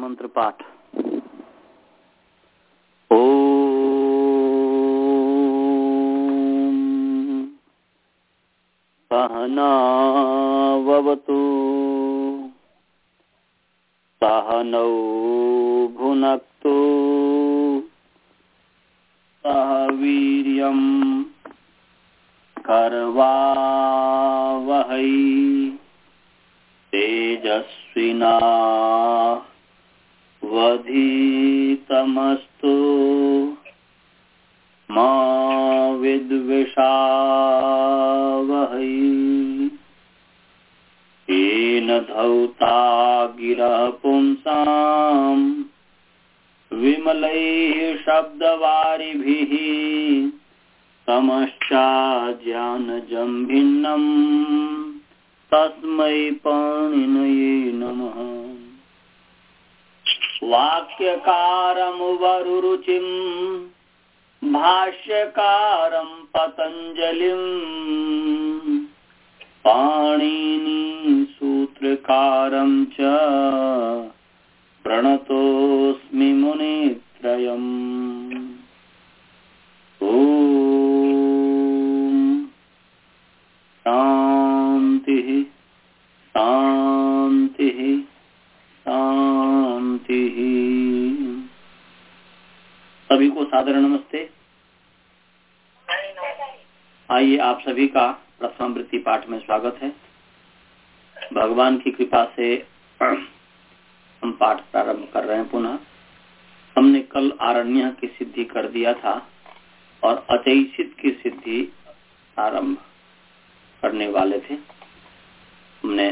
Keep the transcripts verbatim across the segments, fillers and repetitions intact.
मंत्र पाठ। ओम सहनावतु सहनौ भुनक्तु सह वीर्यं करवावहै तेजस्विनावधीतमस्तु मा विद्विषावहै। येन धौता गिरः पुंसां विमलैः शब्दवारिभिः समश्चाज्ञानजं भिन्नम् तस्मै पाणिनये नमः। वाक्यकारं वरुरुचिं भाष्यकारं पतञ्जलिं पाणिनि सूत्रकारं च प्रणतोऽस्मि मुनित्रयम्। शांति शांति शांति। सभी को सादर नमस्ते। आइए आप सभी का प्रथमावृत्ति पाठ में स्वागत है। भगवान की कृपा से हम पाठ प्रारंभ कर रहे हैं। पुनः हमने कल आरण्य की सिद्धि कर दिया था और अचैषित की सिद्धि आरंभ करने वाले थे। हमने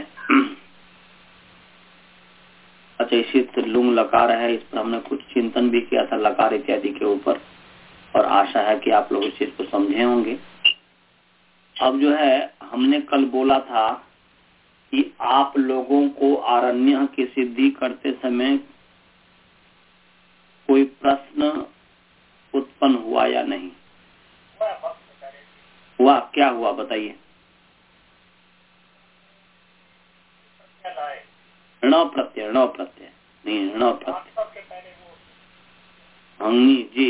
अचैषित लुंग लकार है, इस पर हमने कुछ चिंतन भी किया था लकार इत्यादि के ऊपर, और आशा है कि आप लोग इस चीज को समझे होंगे। अब जो है हमने कल बोला था कि आप लोगों को आरण्य की सिद्धि करते समय कोई प्रश्न उत्पन्न हुआ या नहीं हुआ? क्या हुआ बताइए? ऋण प्रत्यय ऋण प्रत्यय नहीं ऋण प्रत्यय अंगी जी।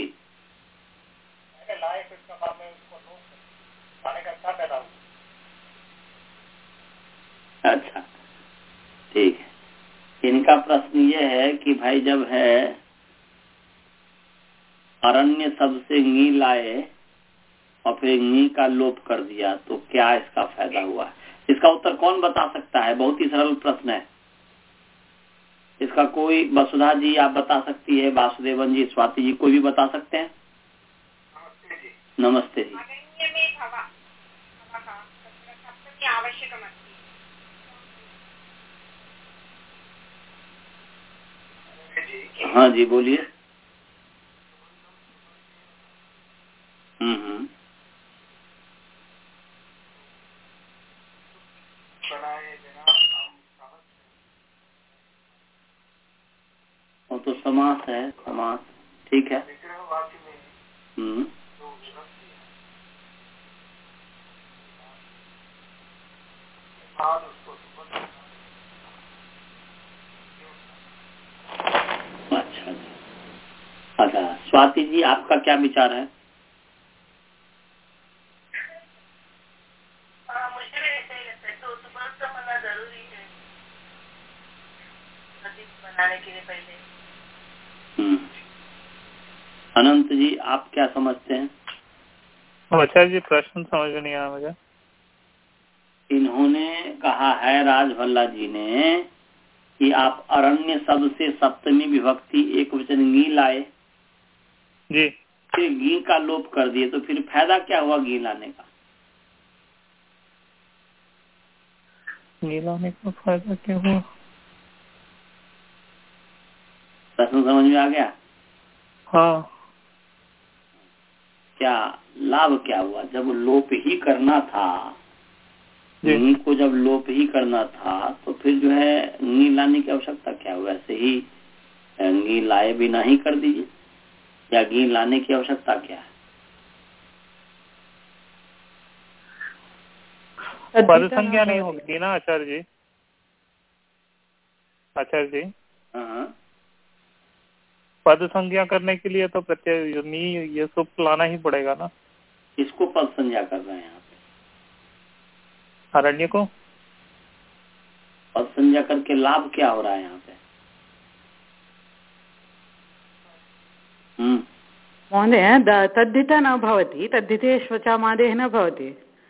अच्छा ठीक है। इनका प्रश्न ये है कि भाई जब है अरण्य शब्द से नी लाए और फिर नी का लोप कर दिया तो क्या इसका फायदा हुआ? इसका उत्तर कौन बता सकता है? बहुत ही सरल प्रश्न है। इसका कोई वसुधा जी आप बता सकती है, वासुदेवन जी, स्वाति जी, कोई भी बता सकते हैं? नमस्ते जी। हाँ जी बोलिए। हम्म हम्म वो तो समास है, समास ठीक है। हम्म अच्छा अच्छा। स्वाति जी आपका क्या विचार है? मुझे भी ऐसा ही लगता है। तो सुबह का पढ़ना जरूरी है बनाने के लिए पहले। हम्म अनंत जी आप क्या समझते हैं? अच्छा जी प्रश्न समझ में नहीं आया मुझे। इन्होंने कहा है राजभल्ला जी ने कि आप अरण्य शब्द से सप्तमी विभक्ति एक वचन गी लाए जी, फिर गी का लोप कर दिए, तो फिर फायदा क्या हुआ गी लाने का? गी लाने का फायदा क्या हुआ? प्रश्न समझ में आ गया? हाँ। क्या लाभ क्या हुआ? जब लोप ही करना था, नी को जब लोप ही करना था तो फिर जो है नी लाने की आवश्यकता क्या हुआ? ऐसे ही गी लाए बिना ही कर दीजिए, या गी लाने की आवश्यकता क्या है? पद संख्या नहीं होगी ना आचार्य जी? आचार्य जी हाँ पद संज्ञा करने के लिए तो प्रत्यय नी ये सुप्त लाना ही पड़ेगा ना। इसको पद संज्ञा कर रहे हैं यहाँ पे, अरण्य को पद संज्ञा करके लाभ क्या हो रहा है यहाँ पे? हम्म महोदय तद्धिता न भवति, तद्धिते श्वचामादेः न भवति।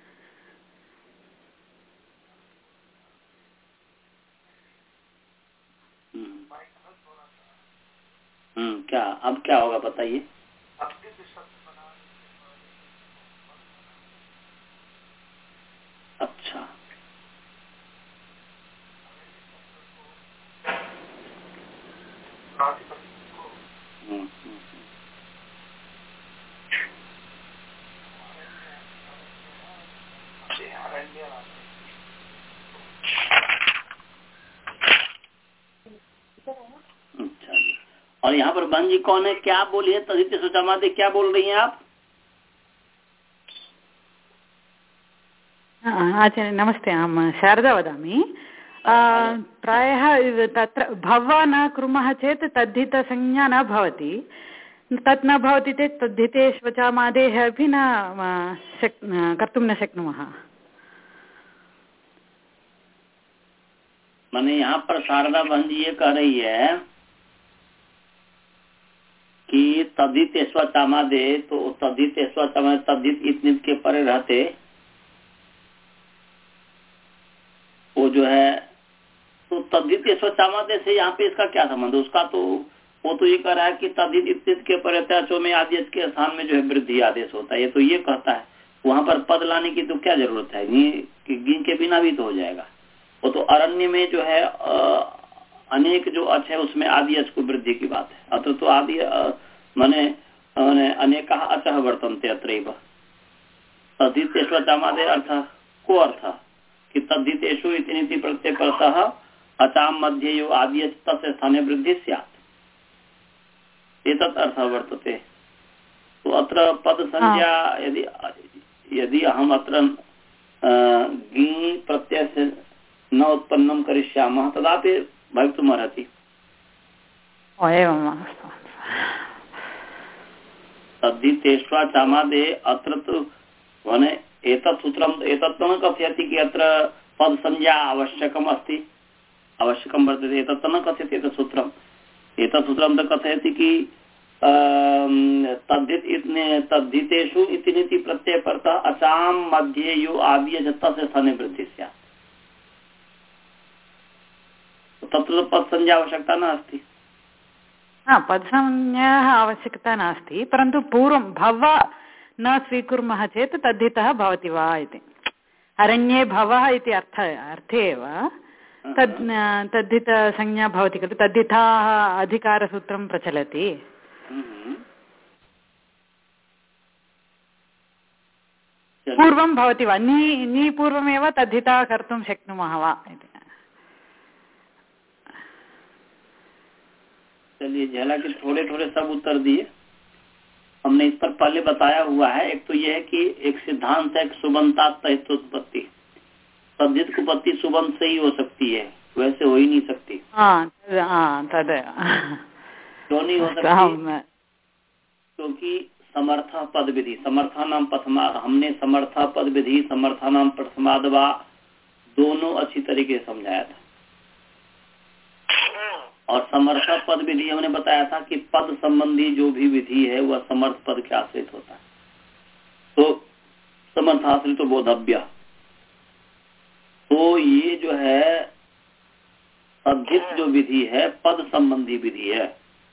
हम्म क्या अब क्या होगा बताइए? अच्छा हम्म हम्म अच्छा जी। और यहाँ पर बहन जी कौन है, क्या बोली है? तदित सुचमादे क्या बोल रही हैं आप? आचार्य नमस्ते, अहं शारदा वदामि। प्रायः तत्र भवा न कुर्मः चेत् तद्धितसंज्ञा न भवति, तत् न भवति चेत् तद्धिते श्वचामादेः अपि न शक् कर्तुं न शक्नुमः। मैंने यहाँ पर शारदा बहन जी ये कह रही है कि तद्धित स्वचामादे, तो तद्धित स्वचामादे तद्धित इतनित के परे रहते वो जो है, तो तद्धित स्वचामादे से यहाँ पे इसका क्या संबंध? उसका तो वो तो ये कह रहा है कि तद्धित इतनित के परे त्याचो में आदेश के स्थान में जो है वृद्धि आदेश होता है, ये तो ये कहता है। वहां पर पद लाने की तो क्या जरूरत है? गिन के बिना भी तो हो जाएगा। वो तो अरण्य में जो है अनेक जो अच है उसमें आदि अच को वृद्धि की बात है। अत्र तो आदि माने अनेक अच वर्तनते अत्रैव तद्धित स्वचामादे अर्थ को अर्थ कि तद्धितेषु इति प्रत्यय परतः अचाम मध्ये यो आदि अच तस्य स्थाने वृद्धि स्यात्, एतत् अर्थः वर्तते। तो अत्र पद संज्ञा यदि यदि अहम अत्र गी प्रत्यय से न उत्पन्नं करिष्यामः तदापि भवितुमर्हति। तद्धितेष्वाचामादे अत्र तु वने एतत् सूत्रम् एतत् न कथयति कि अत्र पद संज्ञा आवश्यकम् अस्ति, आवश्यकं वर्तते। एतत् न कथयति एतत् सूत्रम्। एतत् सूत्रं तो कथयति कि तद्धित इतने तद्धितेषु इति प्रत्यय परतः अचाम मध्ये यो आदि तस्य स्थाने वृद्धि स्यात्, तत्र पद संज्ञा आवश्यकता नास्ति। हा, पदसंज्ञाः आवश्यकता नास्ति, परन्तु पूर्वं भव न स्वीकुर्मः चेत् तद्धितः भवति वा इति। अरण्ये भवः इति अर्थ अर्थे एव तद् तद्धितसंज्ञा भवति खलु, तद्धिताः अधिकारसूत्रं प्रचलति। पूर्वं भवति वा, नी नी पूर्वमेव तद्धिता कर्तुं शक्नुमः वा इति। चलिए झला के थोड़े थोड़े सब उत्तर दिए हमने। इस पर पहले बताया हुआ है। एक तो यह है कि एक सिद्धांत है सुबंता तहितोत्पत्ति, तद्धित की उत्पत्ति सुबंत से ही हो सकती है, वैसे हो ही नहीं सकती। हाँ, हाँ, क्यों नहीं हो सकती? क्योंकि समर्थ पद विधि, समर्था नाम प्रथमा, हमने समर्था पद विधि समर्था नाम प्रथमादवा दोनों अच्छी तरीके से समझाया था। और समर्थ पद विधि हमने बताया था कि पद संबंधी जो भी विधि है वह समर्थ पद के आश्रित होता है। तो समर्थाश्रित तो बोधव्य, तो ये जो है तद्धित जो विधि है पद संबंधी विधि है।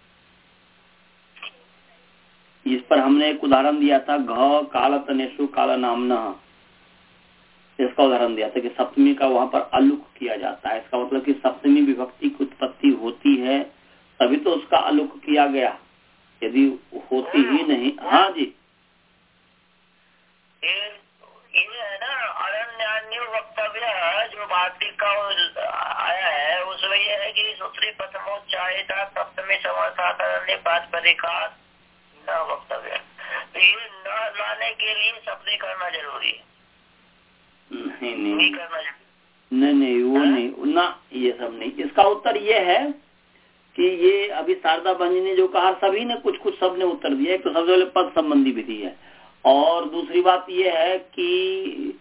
इस पर हमने एक उदाहरण दिया था, घ काल तनेशु काल नामना, इसका उदाहरण दिया था कि सप्तमी का वहां पर अलुक किया जाता है। इसका मतलब कि सप्तमी विभक्ति की उत्पत्ति होती है तभी तो उसका अलुक किया गया, यदि होती ही नहीं। हाँ जी, ये ये है ना अरण्यान्य वक्तव्य जो भारतीय का आया है उसमें यह है कि सूत्री प्रथमोच्चारिता सप्तमी समर्थान्य पांचपदिका न वक्तव्य, ये न लाने के लिए सप्तमी करना जरूरी है। नहीं नहीं नहीं करना नहीं नहीं वो नहीं ना, ये सब नहीं। इसका उत्तर ये है कि ये अभी शारदा बहन जी ने जो कहा सभी ने कुछ कुछ सब ने उत्तर दिया। एक तो सबसे पहले पद संबंधी विधि है, और दूसरी बात ये है कि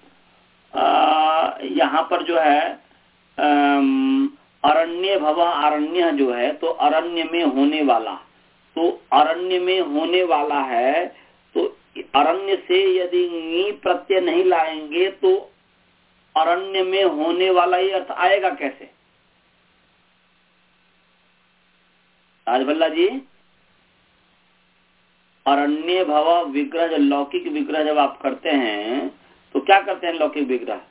यहाँ पर जो है अरण्य भव अरण्य जो है, तो अरण्य में होने वाला, तो अरण्य में होने वाला है, तो अरण्य से यदि नी प्रत्यय नहीं लाएंगे तो अरण्य में होने वाला ये अर्थ आएगा कैसे? राजभल्ला जी, अरण्य भव विग्रह, जब लौकिक विग्रह जब आप करते हैं तो क्या करते हैं? लौकिक विग्रह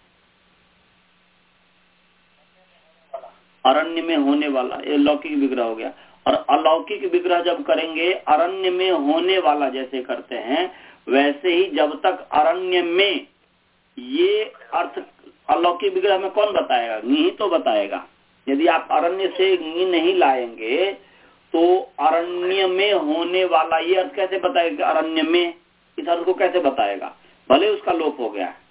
अरण्य में होने वाला, ये लौकिक विग्रह हो गया। और अलौकिक विग्रह जब करेंगे अरण्य में होने वाला जैसे करते हैं, वैसे ही जब तक अरण्य में ये अर्थ अलौकिक विग्रह में कौन बताएगा? नी तो बताएगा। यदि आप अरण्य से नी नहीं लाएंगे तो अरण्य में होने वाला ये अर्थ कैसे बताएगा? अरण्य में इस अर्थ को कैसे बताएगा? भले उसका लोप हो गया,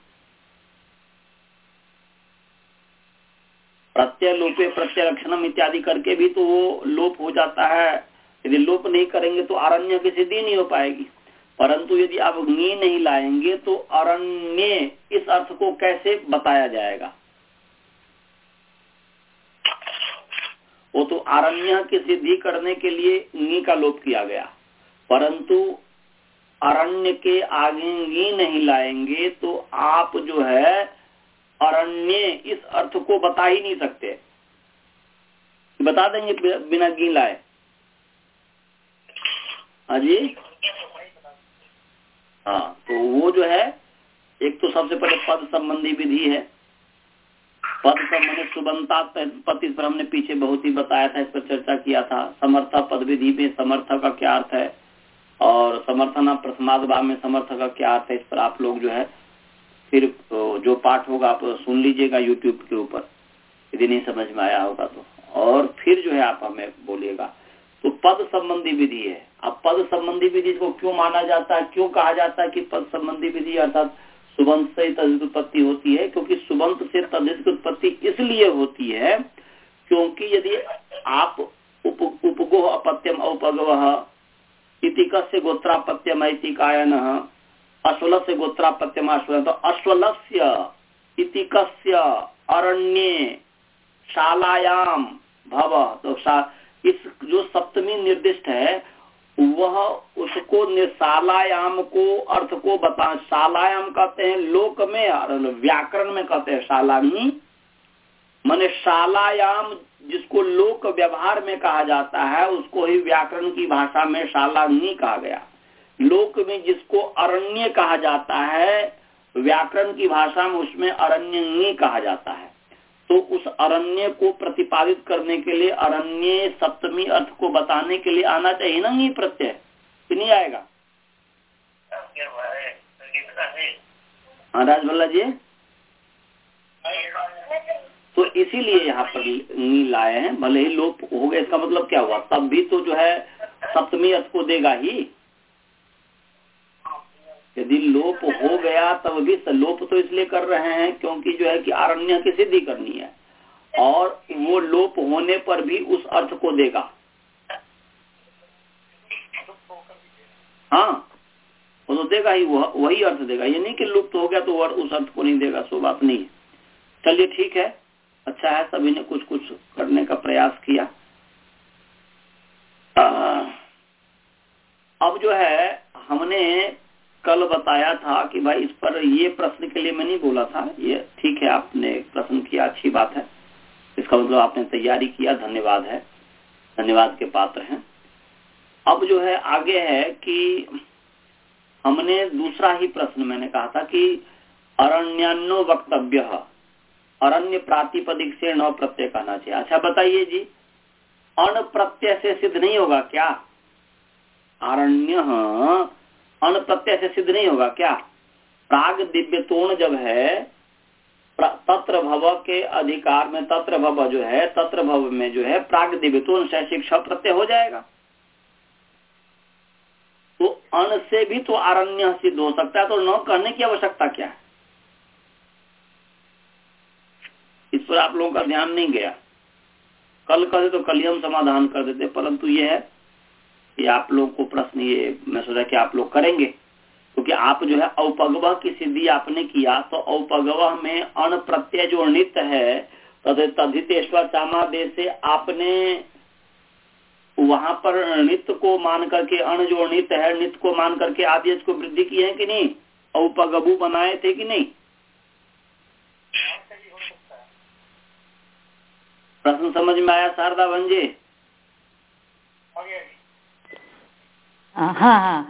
प्रत्यय लोपे प्रत्यय लक्षणम इत्यादि करके भी तो वो लोप हो जाता है। यदि लोप नहीं करेंगे तो अरण्य की सिद्धि नहीं हो पाएगी। परंतु यदि आप नी नहीं लाएंगे तो अरण्य इस अर्थ को कैसे बताया जाएगा? वो तो अरण्य की सिद्धि करने के लिए नी का लोप किया गया, परंतु अरण्य के आगे नी नहीं लाएंगे तो आप जो है अरण्य इस अर्थ को बता ही नहीं सकते। बता देंगे बिना गी लाए? हाँ जी, हाँ। तो वो जो है, एक तो सबसे पहले पद संबंधी विधि है। पद संबंधी सुबंता पद, इस पर हमने पीछे बहुत ही बताया था, इस पर चर्चा किया था। समर्थ पद विधि में समर्थ का क्या अर्थ है, और समर्थना प्रथमाद्भाव में समर्थ का क्या अर्थ है, इस पर आप लोग जो है फिर जो पाठ होगा आप सुन लीजिएगा यूट्यूब के ऊपर, यदि नहीं समझ में आया होगा तो, और फिर जो है आप हमें बोलिएगा। तो पद संबंधी विधि है। अब पद संबंधी विधि को क्यों माना जाता है, क्यों कहा जाता है कि पद संबंधी विधि अर्थात सुबंत से तद्धित उत्पत्ति होती है? क्योंकि सुबंत से तद्धित की उत्पत्ति इसलिए होती है क्योंकि यदि आप उप उपगोह अपत्यम औपगवः इति कस्य गोत्रापत्यम इति कायनः अश्वल से गोत्रापत्यम अश्वल, तो अश्वलस्य इति कस्य अरण्ये शालायाम भव, तो इस जो सप्तमी निर्दिष्ट है वह उसको शालायाम को अर्थ को बता। शालायाम कहते हैं लोक में, व्याकरण में कहते हैं शालानी, माने शालायाम जिसको लोक व्यवहार में कहा जाता है उसको ही व्याकरण की भाषा में शालानी कहा गया। लोक में जिसको अरण्य कहा जाता है व्याकरण की भाषा में उसमें अरण्य कहा जाता है। तो उस अरण्य को प्रतिपादित करने के लिए अरण्य सप्तमी अर्थ को बताने के लिए आना चाहिए ना नी प्रत्यय, कि नहीं आएगा? हाँ राजभल्ला जी, तो इसीलिए यहाँ पर नी लाए हैं। भले ही लोप हो गया, इसका मतलब क्या हुआ? तब भी तो जो है सप्तमी अर्थ को देगा ही। यदि लोप हो गया तब भी, लोप तो इसलिए कर रहे हैं क्योंकि जो है कि अरण्य की सिद्धि करनी है, और वो लोप होने पर भी उस अर्थ को देगा। हाँ, वो तो देगा ही, वह, वही अर्थ देगा। ये नहीं कि लुप्त हो गया तो उस अर्थ को नहीं देगा, सो बात नहीं है। चलिए ठीक है, अच्छा है, सभी ने कुछ कुछ करने का प्रयास किया। आ, अब जो है हमने कल बताया था कि भाई इस पर ये प्रश्न के लिए मैं नहीं बोला था, ये ठीक है आपने प्रश्न किया, अच्छी बात है, इसका मतलब आपने तैयारी किया, धन्यवाद है, धन्यवाद के पात्र हैं। अब जो है आगे है कि हमने दूसरा ही प्रश्न मैंने कहा था कि अरण्यान्नो वक्तव्य, अरण्य प्रातिपदिक से न प्रत्यय कहना चाहिए। अच्छा बताइए जी, अण प्रत्यय से सिद्ध नहीं होगा क्या? अरण्य अण प्रत्यय से सिद्ध नहीं होगा क्या? प्राग दिव्यतोण जब है तत्र भव के अधिकार में, तत्र भव जो है, तत्र भव में जो है प्राग दिव्यतोण से शिक्षा प्रत्यय हो जाएगा। तो अण से भी तो अरण्य सिद्ध हो सकता है, तो न कहने की आवश्यकता क्या है? इस पर आप लोगों का ध्यान नहीं गया। कल कहते तो कल ही हम समाधान कर देते, परंतु ये है कि आप लोग को प्रश्न ये मैं सोचा कि आप लोग करेंगे, क्योंकि आप जो है औपगवह की सिद्धि आपने किया, तो औपगवह में अण प्रत्यय जो नित्य है तदितेश्वर चामादेश से आपने वहां पर नित्य को मान करके अण जो नित्य है नित्य को मान करके आदेश को वृद्धि की है कि नहीं, औपगबु बनाए थे कि नहीं? प्रश्न समझ में आया शारदा भंजे? हाँ हाँ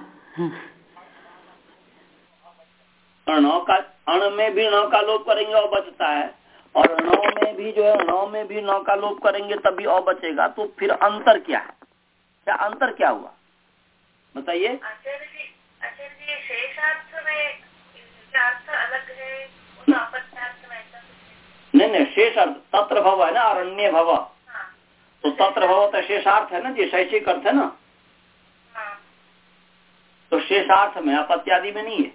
अणों का अण में भी नौ का लोप करेंगे और बचता है, और नौ में भी जो है नौ में भी नौ का लोप करेंगे तभी और बचेगा, तो फिर अंतर क्या है? क्या अंतर क्या हुआ बताइए? आचार्य जी, आचार्य जी शेषार्थ में अर्थ अलग है, उस अपत्यार्थ में ऐसा नहीं नहीं, शेष अर्थ तत्र भव है ना, अरण्य भव, हाँ। तो तत्र भव तो शेषार्थ है ना जी, शैक्षिक अर्थ है ना, हाँ। तो शेषार्थ में अपत्यादि में नहीं है।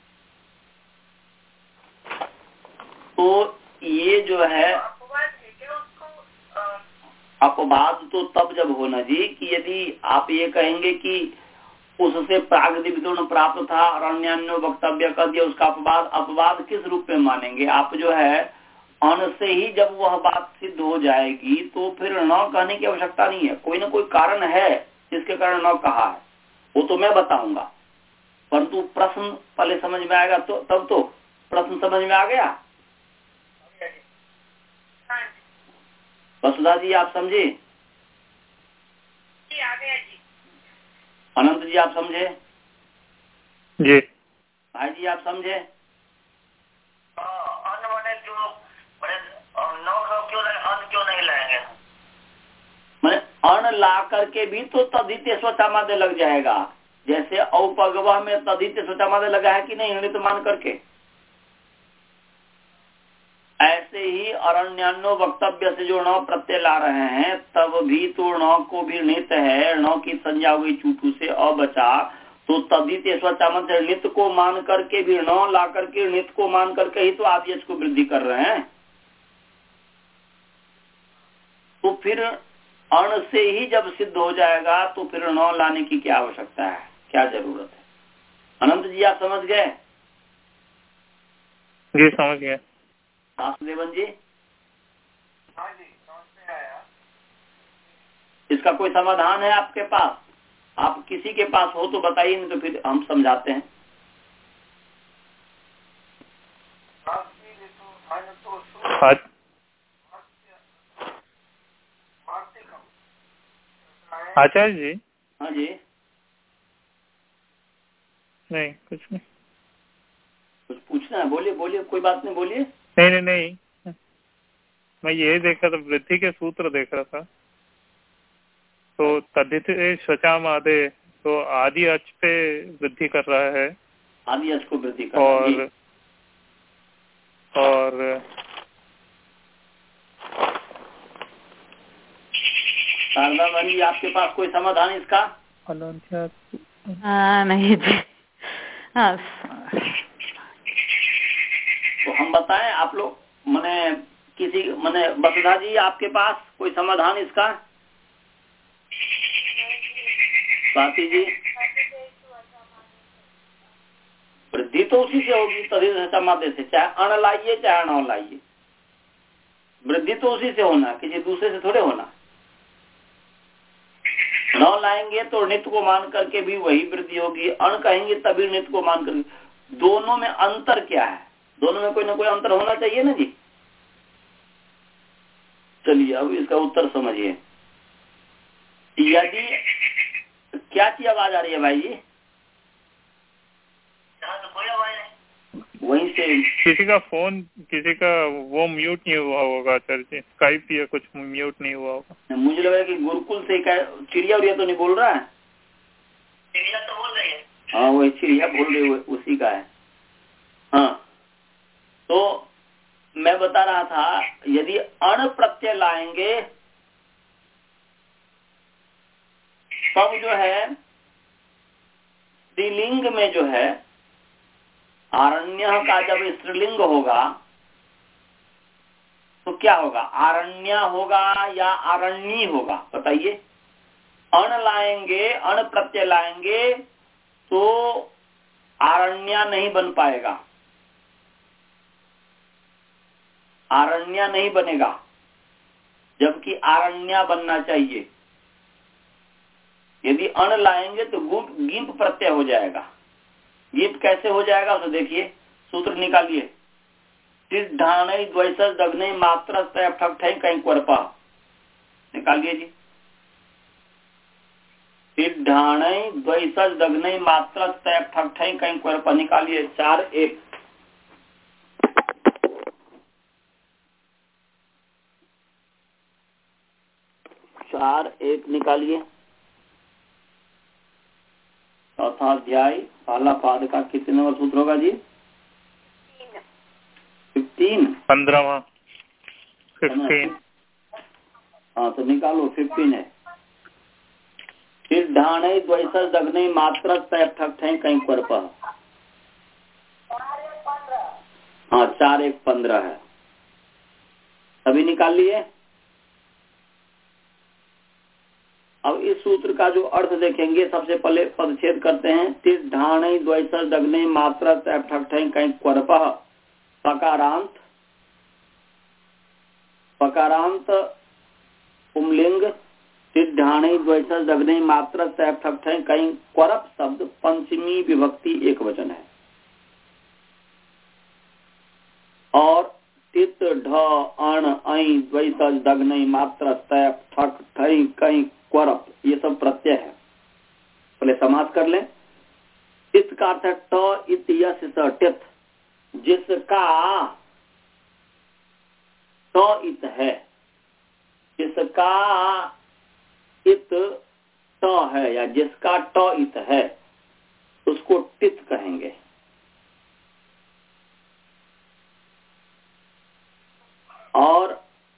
तो ये जो है अपवाद है क्या उसको? अपवाद तो तब जब होना जी कि यदि आप ये कहेंगे कि उससे प्रागदिविदुण प्राप्त था अरण्यान्यो वक्तव्य कर दिया, उसका अपवाद अपवाद किस रूप में मानेंगे आप? जो है अण से ही जब वह बात सिद्ध हो जाएगी तो फिर न कहने की आवश्यकता नहीं है, कोई ना कोई कारण है जिसके कारण न कहा है, वो तो मैं बताऊंगा, परंतु प्रश्न पहले समझ में आएगा तो तब तो प्रश्न समझ में आ गया। वसुधा जी आप समझे? जी आ गया जी। अनंत जी आप समझे? जी। भाई जी आप समझे? अन्न मैंने क्यों नौ क्यों अन्न क्यों नहीं लाएंगे? मैंने अन्न ला करके भी तो तदित्य स्वचामादे लग जाएगा, जैसे औपगवह में तदित्य स्वचामादे लगा है कि नहीं, नित्य मान करके, ऐसे ही अरण्यान्यो वक्तव्य से जो नौ प्रत्यय ला रहे हैं तब भी तो नौ को भी नित्य है, नौ की संज्ञा हुई चूटू से अ बचा, तो तदित्य स्वचामद नित्य को मान करके भी नौ ला करके नित्य को मान करके ही तो आप यश को वृद्धि कर रहे हैं, तो फिर अण से ही जब सिद्ध हो जाएगा तो फिर नौ लाने की क्या आवश्यकता है, क्या जरूरत है? अनंत जी आप समझ गए? जी समझ गए। वासुदेवन जी? हाँ जी समझ में आया। इसका कोई समाधान है आपके पास? आप किसी के पास हो तो बताइए, नहीं तो फिर हम समझाते हैं। आचार्य जी? हाँ जी। नहीं कुछ नहीं। कुछ पूछना है? बोलिए बोलिए, कोई बात नहीं, बोलिए। नहीं नहीं नहीं, मैं ये देख रहा था, वृद्धि के सूत्र देख रहा था, तो तद्धित स्वचाम आदे, तो आदि अच पे वृद्धि कर रहा है, आदि अच को वृद्धि कर और रहा है। और शारदा बहन जी आपके पास कोई समाधान इसका? आ, नहीं जी। हाँ तो हम बताएं आप लोग, मैंने किसी मैंने वसुधा जी आपके पास कोई समाधान इसका? स्वाति जी? वृद्धि तो उसी से होगी तभी माध्य से, चाहे अण लाइए चाहे अण लाइए, वृद्धि तो उसी से होना, किसी दूसरे से थोड़े होना। नौ लाएंगे तो नित्य को मान करके भी वही वृद्धि होगी, अण कहेंगे तभी नित्य को मान करके। दोनों में अंतर क्या है? दोनों में कोई ना कोई अंतर होना चाहिए ना जी। चलिए अब इसका उत्तर समझिए। यदि क्या चीज आवाज आ रही है भाई जी? वहीं से किसी का फोन, किसी का वो म्यूट नहीं हुआ होगा सर जी, स्काइप या कुछ म्यूट नहीं हुआ होगा। मुझे लगा कि गुरुकुल से चिड़िया उड़िया तो नहीं बोल रहा है? चिड़िया तो बोल रही है। हाँ वही चिड़िया बोल रही है, उसी का है। हाँ तो मैं बता रहा था, यदि अण प्रत्यय लाएंगे तब जो है स्त्रीलिंग में जो है आरण्य का जब स्त्रीलिंग होगा तो क्या होगा, आरण्य होगा या आरण्यी होगा, बताइए। अण लाएंगे, अण प्रत्यय लाएंगे तो आरण्य नहीं बन पाएगा, आरण्य नहीं बनेगा, जबकि आरण्य बनना चाहिए। यदि अण लाएंगे तो गुप गिंप प्रत्यय हो जाएगा। गिंप कैसे हो जाएगा उसे देखिए, सूत्र निकालिए। सिद्धाणई द्वैसस दग्नई मात्र ठक ठई कहीं क्वरपा, निकालिए जी। सिद्धाणई द्वैसस दग्नई मात्र ठक ठई कहीं क्वरपा, निकालिए। चार एक चार एक निकालिए। चौथा अध्याय पहला पाद का कितने नंबर सूत्र होगा जी? Fifteen, पंद्रहवां fifteen. हाँ तो निकालो, फिफ्टीन है। सिद्धाणई द्वैसस दग्नई मात्र ठक ठई कहीं क्वरपा। हाँ चार एक पंद्रह है, अभी निकाल लिए। अब इस सूत्र का जो अर्थ देखेंगे, सबसे पहले पदच्छेद करते हैं। सिद्धाणई द्वैसस दग्नई मात्र ठक ठई कहीं क्वरपा, पकारांत पकारांत पुंलिंग सिद्धाणई द्वैसस दग्नई मात्र ठक ठई कहीं क्वरप शब्द पंचमी विभक्ति एक वचन है। और तित ढ अण ऐ द्वैसस दग्नई मात्र ठक ठई कहीं क्वरप, ये सब प्रत्यय है। पहले समास कर लें। इत का अर्थ ट इत यस टित, जिसका ट इत है, जिसका इत ट है या जिसका ट इत है उसको टित कहेंगे। और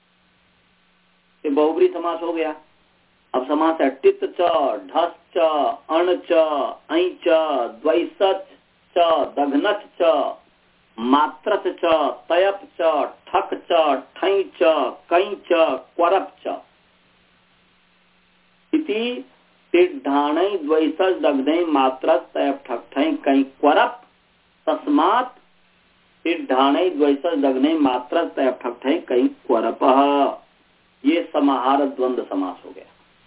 ये बहुब्री समास हो गया। अब समास है टित च ढस च अण च ऐ च द्वैसच च दघनच च मात्रच च तयप च ठक च ठई च कई च क्वरप च इति सिद्धाणई द्वैसच दग्नई मात्रच तयप ठक ठई कई क्वरप तस्मात् सिद्धाणई द्वैसच दग्नई मात्रच तयप ठक ठई कई क्वरप। ये समाहार द्वंद्व समास हो गया।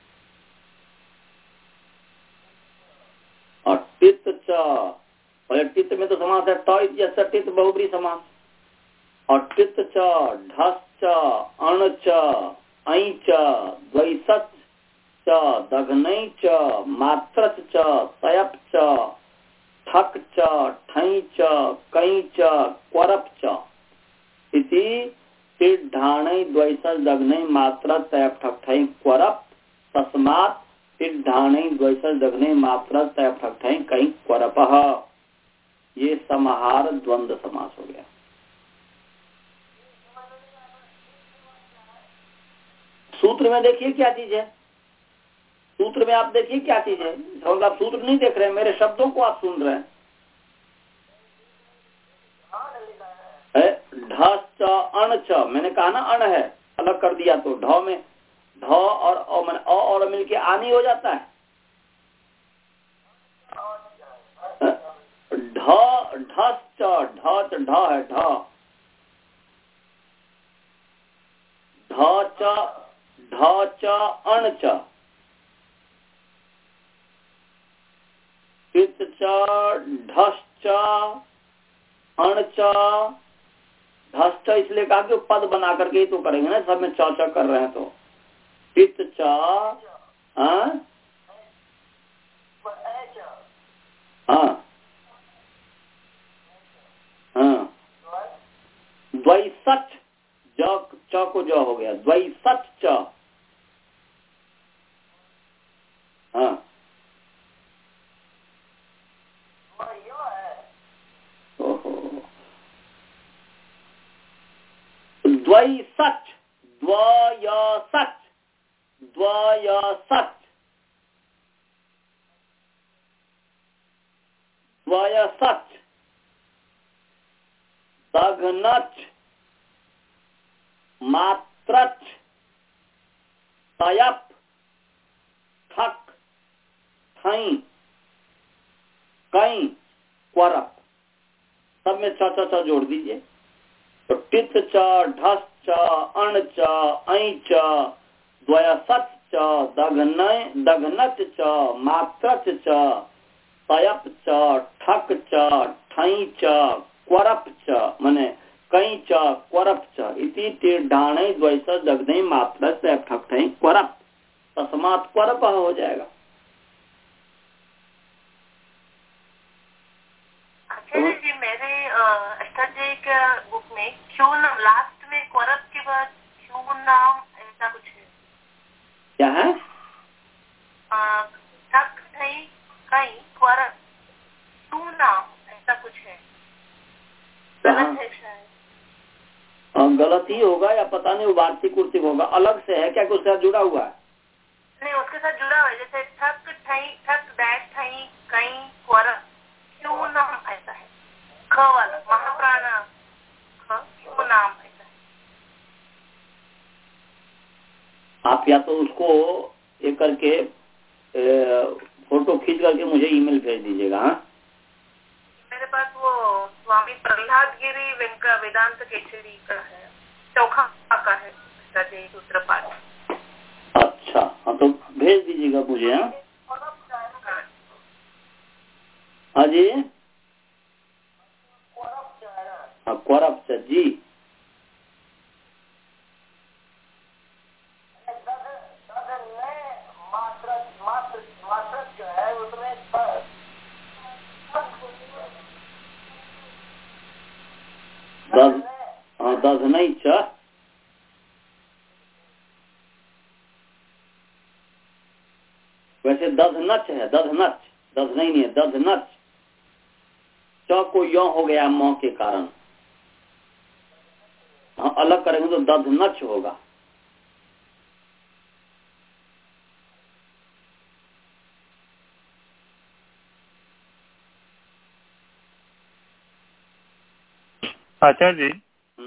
और टित च, और टित में तो समास है ट टित बहुब्री समास। और टित च ढस च अण च ऐ च द्वैसच च दघनई च मात्रच च तयप च ठक च ठई च कई च क्वरप च इति सिद्धाणई द्वैसच दग्नई मात्र तयप ठक ठई क्वरप तस्मात् सिद्धाणई द्वैसच दग्नई मात्र तयप ठक ठई कई क्वरप। ये समाहार द्वंद्व समास हो गया। सूत्र में देखिए क्या चीज है, सूत्र में आप देखिए क्या चीज है। आप सूत्र नहीं देख रहे हैं, मेरे शब्दों को आप सुन रहे हैं। ढ च अण च, मैंने कहा ना अण है, अलग कर दिया तो ढ में ढ और अ मैंने अ और मिलके आनी हो जाता है। ढ ढस च ढ ढ है ढ ढ च ढ च अण च टित च ढस च अण च ढस च इसलिए कहा कि पद बना करके ही तो करेंगे ना, सब में च च कर रहे हैं तो टित च हाँ हाँ द्वैसच ज च को ज हो गया, द्वैसच च हाँ द्वैसच द्वयसच द्वयसच द्वयसच दघनच मात्रच, तयप, ठक, थई, कई, क्वरप, सब में च च च जोड़ दीजिए। तो टित च, ढस च, अण च, ऐ च, द्वयसच च, दघनय दघनच च, मात्रच च, तयप च, ठक च, ठई च, क्वरप च, माने कई च, क्वरप च इति ते डाणे द्वैस दग्धे मात्रच तयप ठक ठई क्वरप, तस्मात् क्वरप हो जाएगा। आचार्य जी मेरे अष्टाध्यायी के बुक में क्यों नाम लास्ट में क्वरप के बाद क्यों नाम ऐसा कुछ है, क्या है? ठक ठई कई क्वरप क्यों नाम ऐसा कुछ है, गलत है शायद। गलत ही होगा या पता नहीं, वार्षिक उर्तिक होगा, अलग से है क्या, उसके साथ जुड़ा हुआ है? नहीं, उसके साथ जुड़ा हुआ है, जैसे ठक ठई ठक डैश ठई कई क्वरप क्यों नाम ऐसा है, ख वाला महाप्राण ख क्यों नाम ऐसा है। आप या तो उसको एक करके ए, फोटो खींच करके मुझे ईमेल भेज दीजिएगा। हाँ, मेरे पास वो स्वामी प्रहलाद गिरी वेंका वेदांत केसरी का है, चौखा का है सूत्र पाठ। अच्छा, हाँ तो भेज दीजिएगा मुझे। हाँ हाँ जी, हाँ क्वरप जी, दस हाँ दस नहीं च, वैसे दस नच है, दस नच, दस नहीं नहीं है, दस नच, च को यो हो गया मोह के कारण, हाँ अलग करेंगे तो दस नच होगा। आचार्य जी,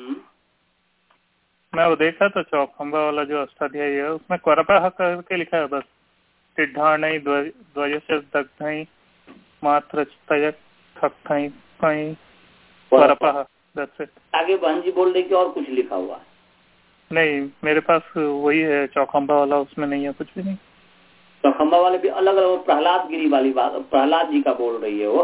मैं वो देखा तो चौखंबा वाला जो अष्टाध्यायी है उसमें क्वरपः करके लिखा है बस, टिड्ढाणई द्वयस्य दग्धई मात्रच तयक ठक्ठई कई क्वरपः। आगे बहन जी बोल रहे कि और कुछ लिखा हुआ है? नहीं, मेरे पास वही है चौखंबा वाला, उसमें नहीं है कुछ भी नहीं। चौखंबा वाले भी अलग अलग, प्रहलाद गिरी वाली बात प्रहलाद जी का बोल रही है वो।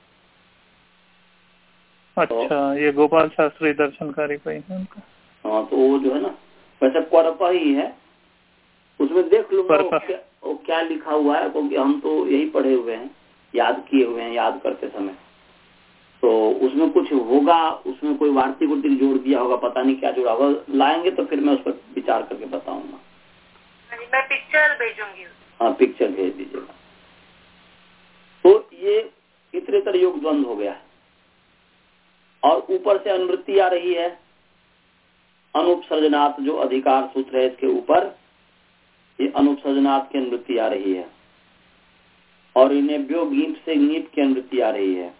अच्छा, तो, ये गोपाल शास्त्री दर्शनकारी का ही है उनका। हाँ तो वो जो है ना, वैसे क्वरपा ही है, उसमें देख लूंगा वो क्या, वो क्या लिखा हुआ है, क्योंकि हम तो यही पढ़े हुए हैं, याद किए हुए हैं याद करते समय, तो उसमें कुछ होगा, उसमें कोई वार्तिक उर्तिक जोड़ दिया होगा, पता नहीं क्या जोड़ा होगा, लाएंगे तो फिर मैं उस पर विचार करके बताऊंगा। मैं पिक्चर भेजूंगी। हाँ पिक्चर भेज दीजिएगा। तो ये इतरेतर योग द्वंद हो गया है, और ऊपर से अनुवृत्ति आ रही है, अनुपसर्जनात् जो अधिकार सूत्र है इसके ऊपर, ये अनुपसर्जनात् की अनुवृत्ति आ रही है, और इनेभ्यो गीप से गीप की अनुवृत्ति आ रही है।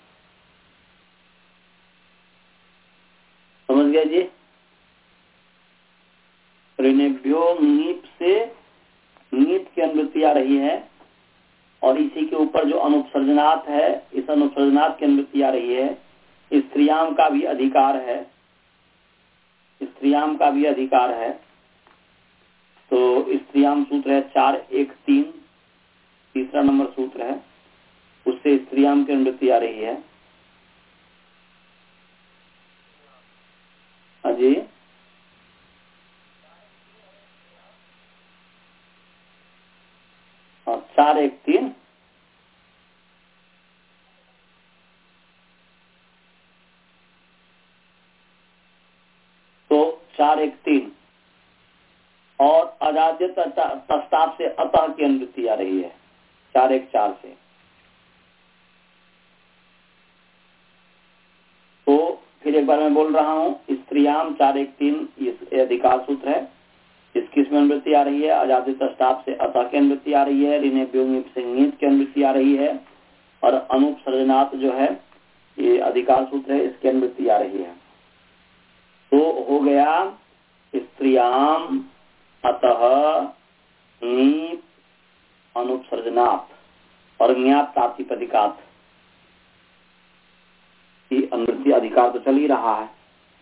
समझ गए जी? ऋणेभ्यो नीप से नीप की अनुवृत्ति आ रही है, और इसी के ऊपर जो अनुपसर्जनात् है, इस अनुपसर्जनात् की अनुवृत्ति आ रही है। स्त्रियाम का भी अधिकार है, स्त्रियाम का भी अधिकार है, तो स्त्रियाम सूत्र है चार एक तीन, तीसरा नंबर सूत्र है, उससे स्त्रियाम की अनुवृत्ति आ रही है। अजी और चार एक तीन, तो चार एक तीन, और अजाद्य तस्ताप से अतः की अनुवृत्ति आ रही है चार एक चार से। तो फिर एक बार मैं बोल रहा हूँ, स्त्रियाम चार एक तीन ये अधिकार सूत्र है, इसकी इसमें अनुवृत्ति आ रही है, अजाद्य तस्ताप से अतः की अनुवृत्ति आ रही है, ऋणे व्योंगिप से ङीत की अनुवृत्ति आ रही है, और अनुपसर्जनात् जो है ये अधिकार सूत्र है, इसकी अनुवृत्ति आ रही है। तो हो गया स्त्रियाम अतः अनुत्सर्जनात् और ज्ञात प्रातिपदिकात् की अनुवृत्ति अधिकार तो चल ही रहा है।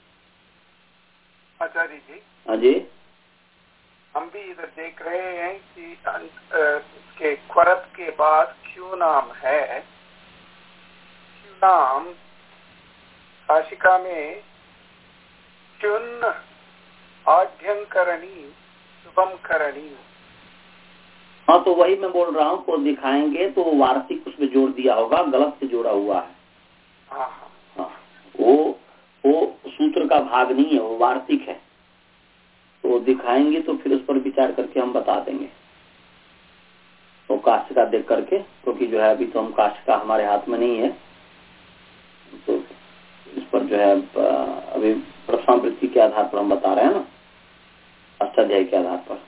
आचार्य जी अजय हम भी इधर देख रहे हैं कि इसके क्वरत के बाद क्यों नाम है। क्यों नाम काशिका में क्युन आढ्यंकरणी शुभम करणी। हाँ तो वही मैं बोल रहा हूँ, को दिखाएंगे तो वार्षिक उसमें जोड़ दिया होगा, गलत से जोड़ा हुआ है। हाँ हाँ वो वो सूत्र का भाग नहीं है, वो वार्षिक है। तो दिखाएंगे तो फिर उस पर विचार करके हम बता देंगे, तो काष्ठिका देख करके, क्योंकि तो जो है अभी तो हम काष्ठिका हमारे हाथ में नहीं है, तो इस पर जो है अभी प्रश्नावृत्ति के आधार पर हम बता रहे हैं ना, अष्टाध्यायी के आधार पर।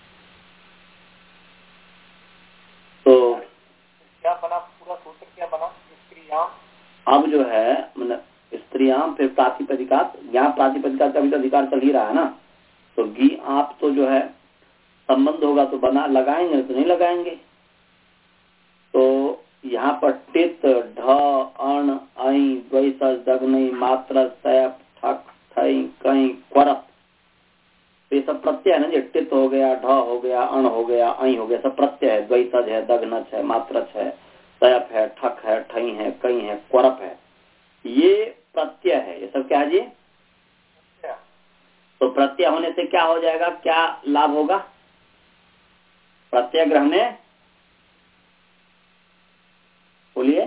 तो क्या बना पूरा सूत्र, क्या बना? स्त्रियां अब जो है मतलब स्त्रियां, फिर प्रातिपदिकात, यहाँ प्रातिपदिकात का भी तो अधिकार चल ही रहा है ना। तो गी आप तो जो है संबंध होगा तो बना लगाएंगे, तो नहीं लगाएंगे। तो यहाँ पर टित ढ अण आई द्वैसज दग्नई मात्र तयप ठक ठई कई क्वरप, तो ये सब प्रत्यय है ना। जो टित हो गया, ढ हो गया, अण हो गया, आई हो गया, सब प्रत्यय है। द्वैसज है, दग्नच है, मात्रच है, तयप है, ठक है, ठई है, कई है, क्वरप है, ये प्रत्यय है। ये सब क्या है जी? तो प्रत्यय होने से क्या हो जाएगा, क्या लाभ होगा? प्रत्यय ग्रहणे, बोलिए।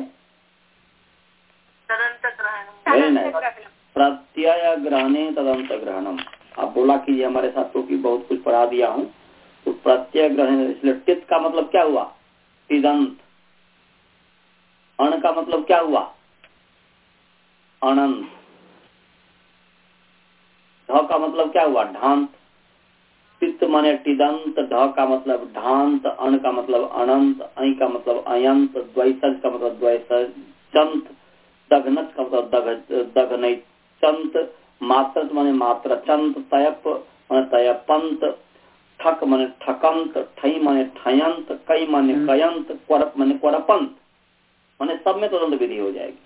Very nice. प्रत्यय ग्रहणे तदंत ग्रहणम। आप बोला कि ये हमारे साथों की बहुत कुछ पढ़ा दिया हूँ। तो प्रत्यय ग्रहण, इसलिए टित का मतलब क्या हुआ? तिदंत। अण का मतलब क्या हुआ? अनंत। ढ का मतलब क्या हुआ? ढांत। तित माने टिदंत, ढ का मतलब ढांत, अण का मतलब अनंत, ऐ का मतलब अयंत, द्वैसज का मतलब द्वैसज, चंत, दघनच का मतलब दघ दघनचंत, मात्रच माने मात्र चंत, तयप माने तयपंत, ठक माने ठकंत, ठई माने ठयंत, कई माने कयंत, क्वरप माने क्वरपंत, माने सब में तुरंत विधि हो जाएगी।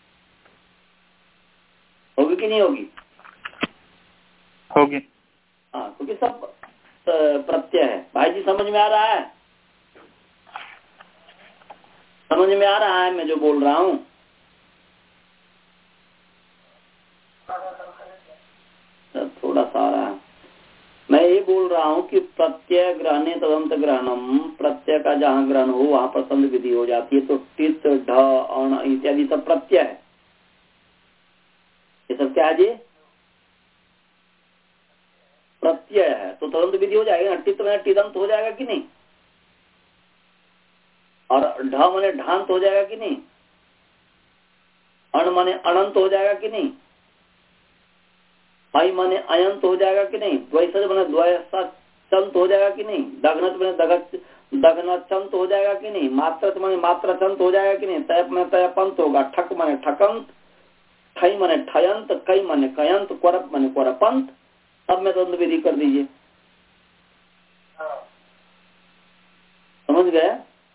होगी कि नहीं होगी? होगी। हाँ, क्योंकि सब प्रत्यय है। भाई जी समझ में आ रहा है? समझ में आ रहा है मैं जो बोल रहा हूँ? थोड़ा सा आ रहा है। मैं ये बोल रहा हूँ कि प्रत्यय ग्रहणे तदंत ग्रहणम, प्रत्यय का जहाँ ग्रहण हो वहां पर संधि विधि हो जाती है। तो टित ढ अण इत्यादि सब प्रत्यय है। ये सब क्या है जी? प्रत्यय है। तो तदंत विधि हो जाएगा ना। टित में टिदंत हो जाएगा कि नहीं? और ढ माने ढांत हो जाएगा कि नहीं? अण माने अनंत हो जाएगा कि नहीं? आई माने अयंत हो जाएगा कि नहीं? द्वैसज माने द्वैसचंत हो जाएगा कि नहीं? दघनच माने दघच दघनचंत हो जाएगा कि नहीं? मात्रच माने मात्रचंत हो जाएगा कि नहीं? तयप माने तयपंत होगा। ठक माने ठकंत, ठई माने ठयंत, कई माने कयंत, क्वरप माने क्वरपंत, सब में द्वंद्व विधि कर दीजिए। समझ गए?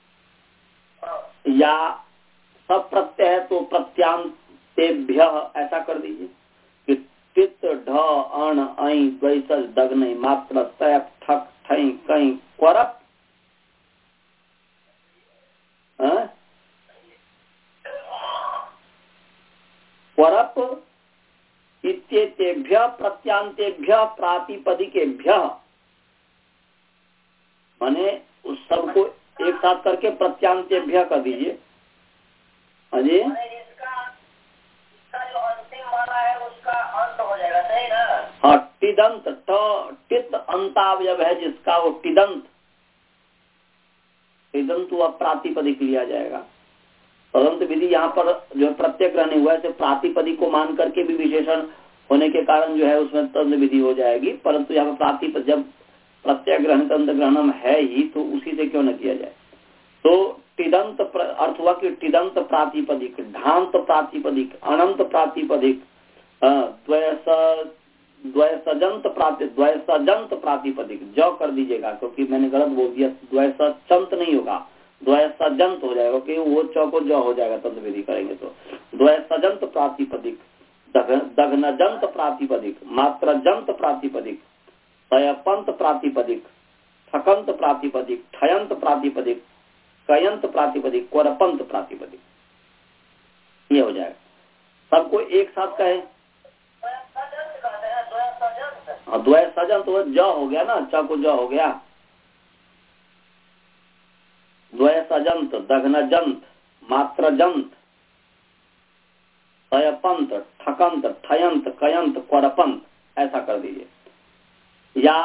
या सब प्रत्यय है तो प्रत्यांतेभ्य ऐसा कर दीजिए कि टित ढ अण ऐ द्वैसज दग्नई मात्र तयप ठक ठई कई क्वरप, क्वरप इत्येतेभ्य प्रत्यांतेभ्य प्रातिपदिकेभ्य, माने उस सबको एक साथ करके प्रत्यांतेभ्य कर दीजिए। अजी इसका इसका जो अंतिम वाला है उसका अंत हो जाएगा, सही ना? हाँ, टिदंत, टित अंतावयव है जिसका, वो टिदंत, टिदंत हुआ प्रातिपदिक लिया जाएगा। तदंत विधि यहाँ पर जो प्रत्यय ग्रहण हुआ है प्रातिपदिक को मान करके भी विशेषण होने के कारण जो है उसमें तदंत विधि हो जाएगी। परंतु यहाँ पर प्रातिपद जब प्रत्यय ग्रहण तदंत ग्रहणम है ही तो उसी से क्यों न किया जाए। तो टिदंत अर्थ हुआ कि टिदंत प्रातिपदिक, ढांत प्रातिपदिक, अनंत प्रातिपदिक, द्वैस द्वैसजंत प्राति द्वैसजंत प्रातिपदिक ज कर दीजिएगा, क्योंकि मैंने गलत बोल दिया, द्वैसचंत नहीं होगा, द्वैसजंत हो जाएगा, क्योंकि वो च को ज हो जाएगा तंत्र विधि करेंगे तो। द्वैसजंत प्रातिपदिक, दघनजंत प्रातिपदिक, मात्रजंत प्रातिपदिक, तयपंत प्रातिपदिक, ठकंत प्रातिपदिक, ठयंत प्रातिपदिक, कयंत प्रातिपदिक, कोरपंत प्रातिपदिक, ये हो जाएगा। सबको एक साथ कहे, द्वैसजंत तो ज हो गया ना, च को ज हो गया। द्वैसजंत, दघनजंत, मात्रजंत, तयपंत, ठकंत, ठयंत, कयंत, कोरपंत, ऐसा कर दीजिए। या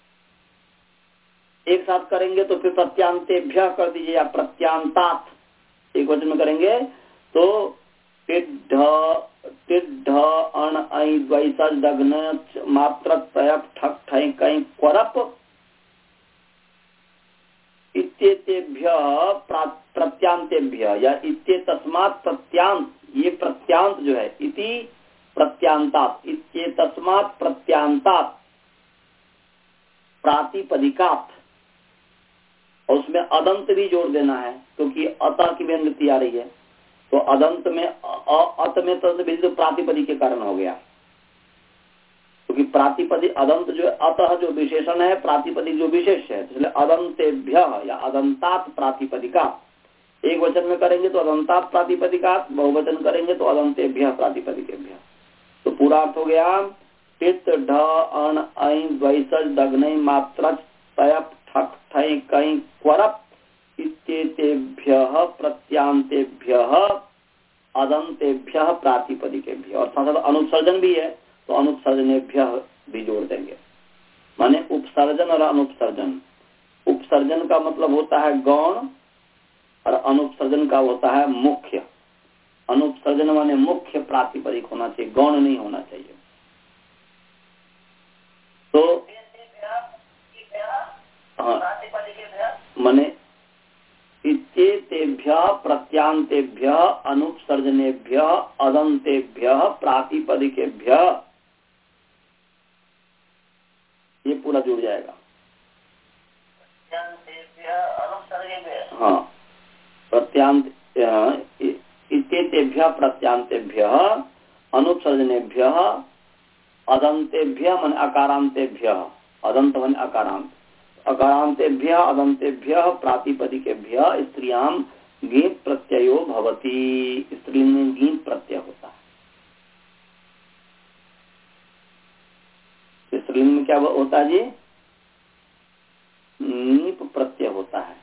एक साथ करेंगे तो फिर प्रत्यांतेभ्य कर दीजिए, या प्रत्यांतात एक वचन में करेंगे तो टिड्ढ टिड्ढ अण ऐ द्वैसज दग्न मात्र तयप ठक ठय कई कोरप इत्येतेभ्य प्रत्यांतेभ्य, या इत्ये तस्मात् प्रत्यांत, ये प्रत्यांत जो है इति प्रत्यांतात, इत्ये तस्मात् प्रत्यांतात प्रातिपदिकात, और उसमें अदंत भी जोड़ देना है, क्योंकि अतः की व्यंगति आ रही है, तो अदंत में अत में तो प्रातिपदिक के कारण हो गया, क्योंकि प्रातिपदिक अदंत जो अतः जो विशेषण है, प्रातिपदिक जो विशेष है, इसलिए अदंतेभ्य या अदंतात प्रातिपदिका, एक वचन में करेंगे तो अदंतात प्रातिपदिका, बहुवचन करेंगे तो अदंतेभ्य प्रातिपदिकेभ्य। तो पूरा अर्थ हो गया, टित ढ अण ऐ द्वैसज दग्न मात्र तयप ठक ठय कई क्वरप इत्येतेभ्यः प्रत्यांतेभ्यः अदंतेभ्यः प्रातिपदिकेभ्यः, और साथ साथ अनुत्सर्जन भी है तो अनुत्सर्जनेभ्यः भी जोड़ देंगे। माने उपसर्जन और अनुत्सर्जन, उपसर्जन का मतलब होता है गौण और अनुत्सर्जन का होता है मुख्य। अनुत्सर्जन माने मुख्य प्रातिपदिक होना चाहिए, गौण नहीं होना चाहिए। तो हाँ, माने इत्येतेभ्यः प्रत्यांतेभ्यः अनुत्सर्जनेभ्यः अदंतेभ्यः प्रातिपदिकेभ्यः, ये पूरा जुड़ जाएगा। हाँ, प्रत्यांत इत्येतेभ्यः प्रत्यांतेभ्यः अनुत्सर्जनेभ्यः अदंतेभ्यः मन अकारांतेभ्यः, अदंत मन अकारांत, अकारांतेभ्यः अदंतेभ्यः प्रातिपदिकेभ्यः स्त्रियां गीत प्रत्ययो भवति, स्त्रीलिंग में गीत प्रत्यय होता है। स्त्रीलिंग में क्या होता है जी? नीप प्रत्यय होता है।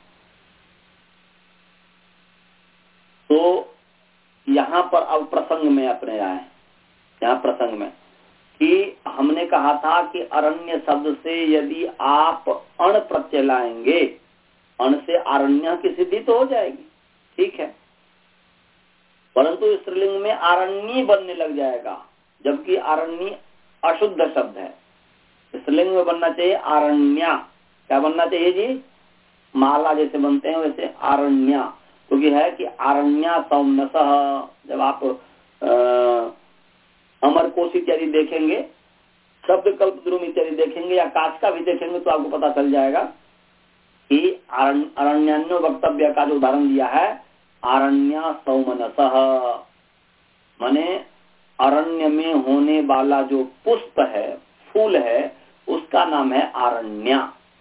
तो यहाँ पर अब प्रसंग में अपने आए, यहाँ प्रसंग में कि हमने कहा था कि अरण्य शब्द से यदि आप अण प्रत्यय लाएंगे, अण से आरण्य की सिद्धि तो हो जाएगी, ठीक है, परंतु स्त्रीलिंग में आरण्य बनने लग जाएगा, जबकि आरण्य अशुद्ध शब्द है। स्त्रीलिंग में बनना चाहिए आरण्या। क्या बनना चाहिए जी? माला जैसे बनते हैं वैसे आरण्या, क्योंकि है कि आरण्या सौम्नसः। जब आप आ, अमर कोश इत्यादि देखेंगे, शब्द कल्प द्रुम इत्यादि देखेंगे, या काच का भी देखेंगे, तो आपको पता चल जाएगा कि अरण्यान्यो वक्तव्य का जो उदाहरण दिया है, आरण्या सौमनसः, माने अरण्य में होने वाला जो पुष्प है, फूल है, उसका नाम है आरण्या।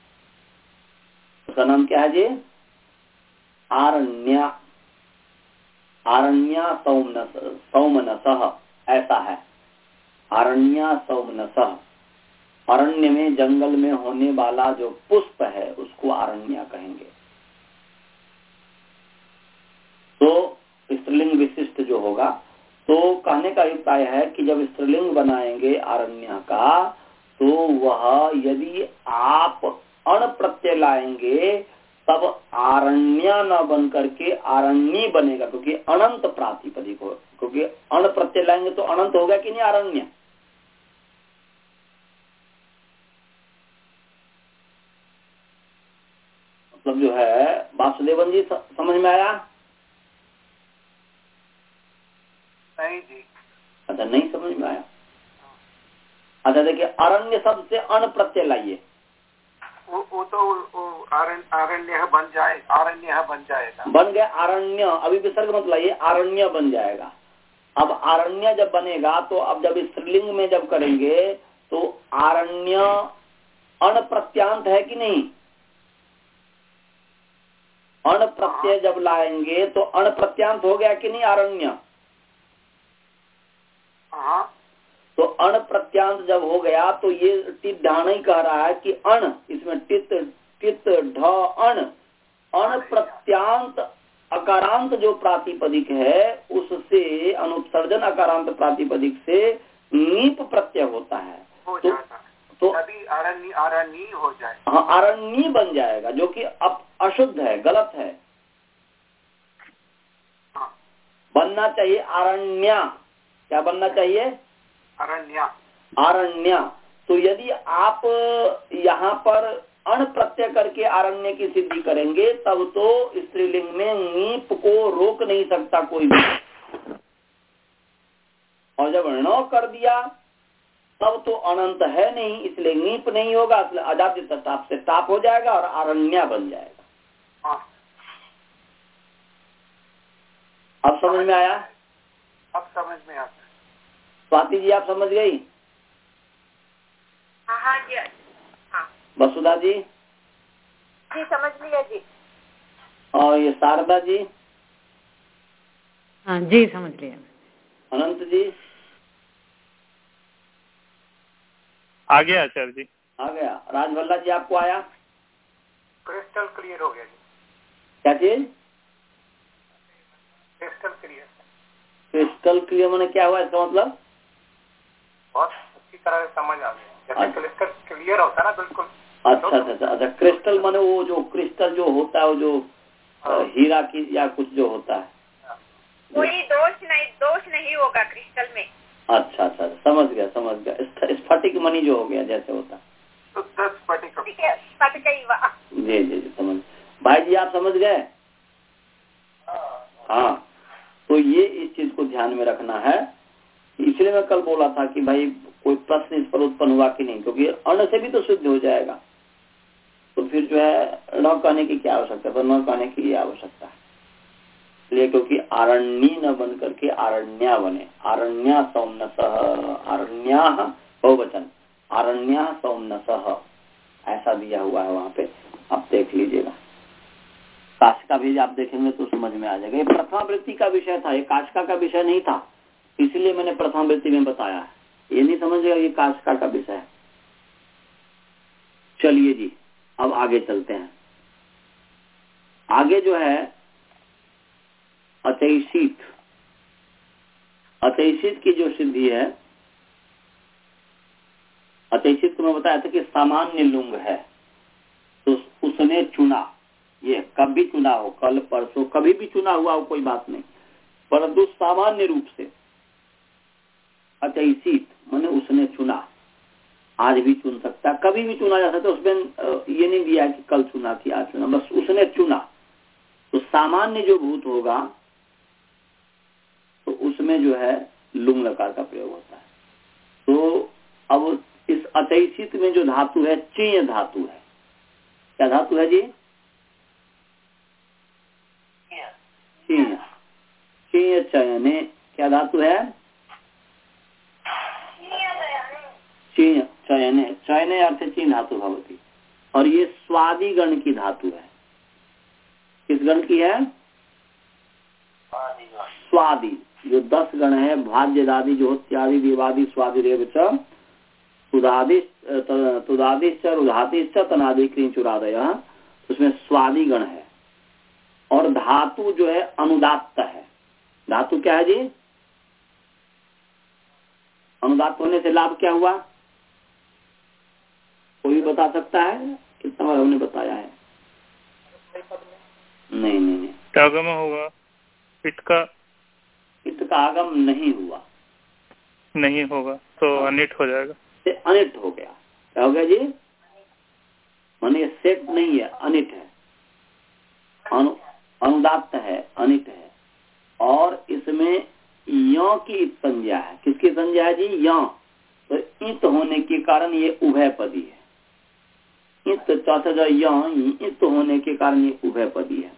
उसका नाम क्या है जी? आरण्या। आरण्या सौमनस सौमनसः, ऐसा है। आरण्या सौमनसः, अरण्य में जंगल में होने वाला जो पुष्प है उसको आरण्या कहेंगे। तो स्त्रीलिंग विशिष्ट जो होगा, तो कहने का अभिप्राय है कि जब स्त्रीलिंग बनाएंगे आरण्य का, तो वह यदि आप अण प्रत्यय लाएंगे तब आरण्य न बन करके आरण्य बनेगा, क्योंकि अनंत प्रातिपदिक हो, क्योंकि अण प्रत्यय लाएंगे तो अनंत होगा कि नहीं आरण्य। मतलब जो है, वासुदेवन जी समझ में आया? नहीं जी। अच्छा, नहीं समझ में आया। अच्छा देखिए, अरण्य शब्द से अण प्रत्यय लाइए। वो वो तो अरण्य बन जाए, अरण्य बन जाएगा, बन गया अरण्य। अभी विसर्ग मत लाइए, अरण्य बन जाएगा। अब अरण्य जब बनेगा तो अब जब स्त्रीलिंग में जब करेंगे तो अरण्य अण प्रत्यांत है कि नहीं? अण प्रत्यय जब लाएंगे तो अण प्रत्यांत हो गया कि नहीं अरण्य? हाँ। तो अण प्रत्यांत जब हो गया तो ये टित ढाण ही कह रहा है कि अण, इसमें टित टित ढ अण, अण प्रत्यांत अकारांत जो प्रातिपदिक है उससे, अनुत्सर्जन अकारांत प्रातिपदिक से नीप प्रत्यय होता है, हो तो तो अभी अरण्य अरण्य हो जाए। हाँ, अरण्य बन जाएगा, जो कि अब अशुद्ध है, गलत है। हाँ। बनना चाहिए अरण्या। क्या बनना चाहिए? अरण्य। अरण्य। तो यदि आप यहाँ पर अण प्रत्यय करके अरण्य की सिद्धि करेंगे तब तो स्त्रीलिंग में नीप को रोक नहीं सकता कोई भी, और जब ण कर दिया तब तो अनंत है नहीं, इसलिए नीप नहीं होगा, इसलिए अजाद्य ताप से ताप हो जाएगा और अरण्य बन जाएगा। हाँ। अब समझ में आया? अब समझ में आता। स्वाति जी आप समझ गई? हाँ जी। हाँ वसुधा जी? जी समझ लिया जी। और ये शारदा जी? हाँ जी समझ लिया। अनंत जी? आ गया आचार्य जी। आ गया। राजभल्ला जी आपको आया? क्रिस्टल क्लियर हो गया जी। क्या चीज? Crystal clear. क्रिस्टल क्लियर मैंने क्या हुआ इसका मतलब? बहुत अच्छी तरह से समझ आ गया, जैसे क्रिस्टल क्लियर होता है ना, बिल्कुल। अच्छा अच्छा अच्छा। क्रिस्टल माने वो जो क्रिस्टल जो होता है, वो जो हीरा की या कुछ जो होता है, कोई दोष नहीं, दोष नहीं होगा क्रिस्टल में। अच्छा अच्छा समझ गया समझ गया। स्फटिक मणि जो हो गया जैसे होता है। जी जी जी समझ। भाई जी आप समझ गए? हाँ। तो ये इस चीज को ध्यान में रखना है, इसलिए मैं कल बोला था कि भाई कोई प्रश्न इस पर उत्पन्न हुआ कि नहीं, क्योंकि अन्न से भी तो शुद्ध हो जाएगा, तो फिर जो है न कहने की क्या आवश्यकता है, न कहने की आवश्यकता है। इसलिए क्योंकि आरण्य न बन करके आरण्या बने, आरण्या सौम्नसः, आरण्या बहुवचन, आरण्या सौम्नसः ऐसा दिया हुआ है वहां पे, आप देख लीजिएगा। काशिका भी आप देखेंगे तो समझ में आ जाएगा। ये प्रथमा वृत्ति का विषय था, ये काशिका का विषय नहीं था, इसलिए मैंने प्रथमा वृत्ति में बताया है। ये नहीं समझेगा ये काशिका का विषय है। चलिए जी अब आगे चलते हैं। आगे जो है अतैषित, अतैषित की जो सिद्धि है, अतैषित को मैं बताया था कि सामान्य लुंग है, तो उसने चुना, ये कभी चुना हो, कल परसों कभी भी चुना हुआ हो कोई बात नहीं, परंतु सामान्य रूप से अतैषित माने उसने चुना, आज भी चुन सकता, कभी भी चुना जा सकता। उसमें ये नहीं दिया कि कल चुना थी आज चुना, बस उसने चुना। तो सामान्य जो भूत होगा तो उसमें जो है लुंग लकार का प्रयोग होता है। तो अब इस अतैषित में जो धातु है चीय धातु है। क्या धातु है जी? चीय। चीय चयने क्या धातु है? चीय चयने, चयने अर्थ चीन धातु भवती, और ये स्वादि गण की धातु है। किस गण की है? स्वादि। जो दस गण है, भाज्यदादि जो त्यादि देवादि स्वादि रेव च तुदादिश्च रुधातिश्च तनादि क्रींचुरादय, उसमें स्वादि गण है। और धातु जो है अनुदात्त है। धातु क्या है जी? अनुदात्त होने से लाभ क्या हुआ? कोई बता सकता है? कितना बार हमने बताया है? नहीं नहीं नहीं, आगम होगा, पिट का पिट का आगम नहीं हुआ, नहीं होगा तो अनिट हो जाएगा। अनिट हो गया। क्या हो गया जी? माने सेट नहीं है, अनिट है, अनु, अनुदात्त है, अनिट है। और इसमें य की संज्ञा है। किसकी संज्ञा है जी? य। तो इत होने के कारण ये उभय पदी है। इत चौथा जो यह इत होने के कारण ये उभय पदी है।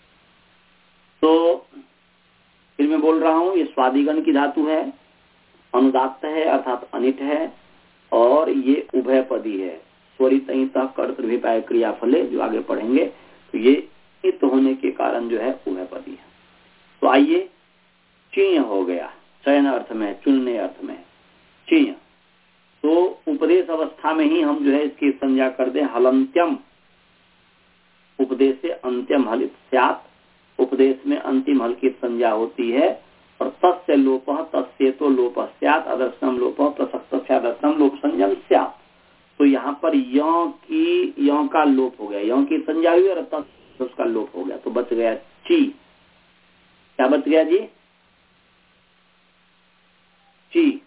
तो फिर मैं बोल रहा हूं, ये स्वादिगण की धातु है, अनुदात्त है अर्थात अनिट है, और ये उभय पदी है। स्वरित कर्तृभिपाय क्रिया फले जो आगे पढ़ेंगे, तो ये इत होने के कारण जो है उभय पदी है। तो आइए, चीय हो गया, चयन अर्थ में, चुनने अर्थ में चीय। तो उपदेश अवस्था में ही हम जो है इसकी संज्ञा कर दे हलंत्यम, उपदेश से अंत्यम हलित स्यात्, उपदेश में अंतिम हल की संज्ञा होती है। और तस्य लोप, तस्य तो लोप स्यात्, अदर्शनम लोप प्रसक्त स्यादर्शनम लोप संयम स्यात्। तो यहाँ पर यों की यों का लोप हो गया, यों की संज्ञा हुई और तस्य उसका लोप हो गया, तो बच गया ची। क्या बच गया जी? ची।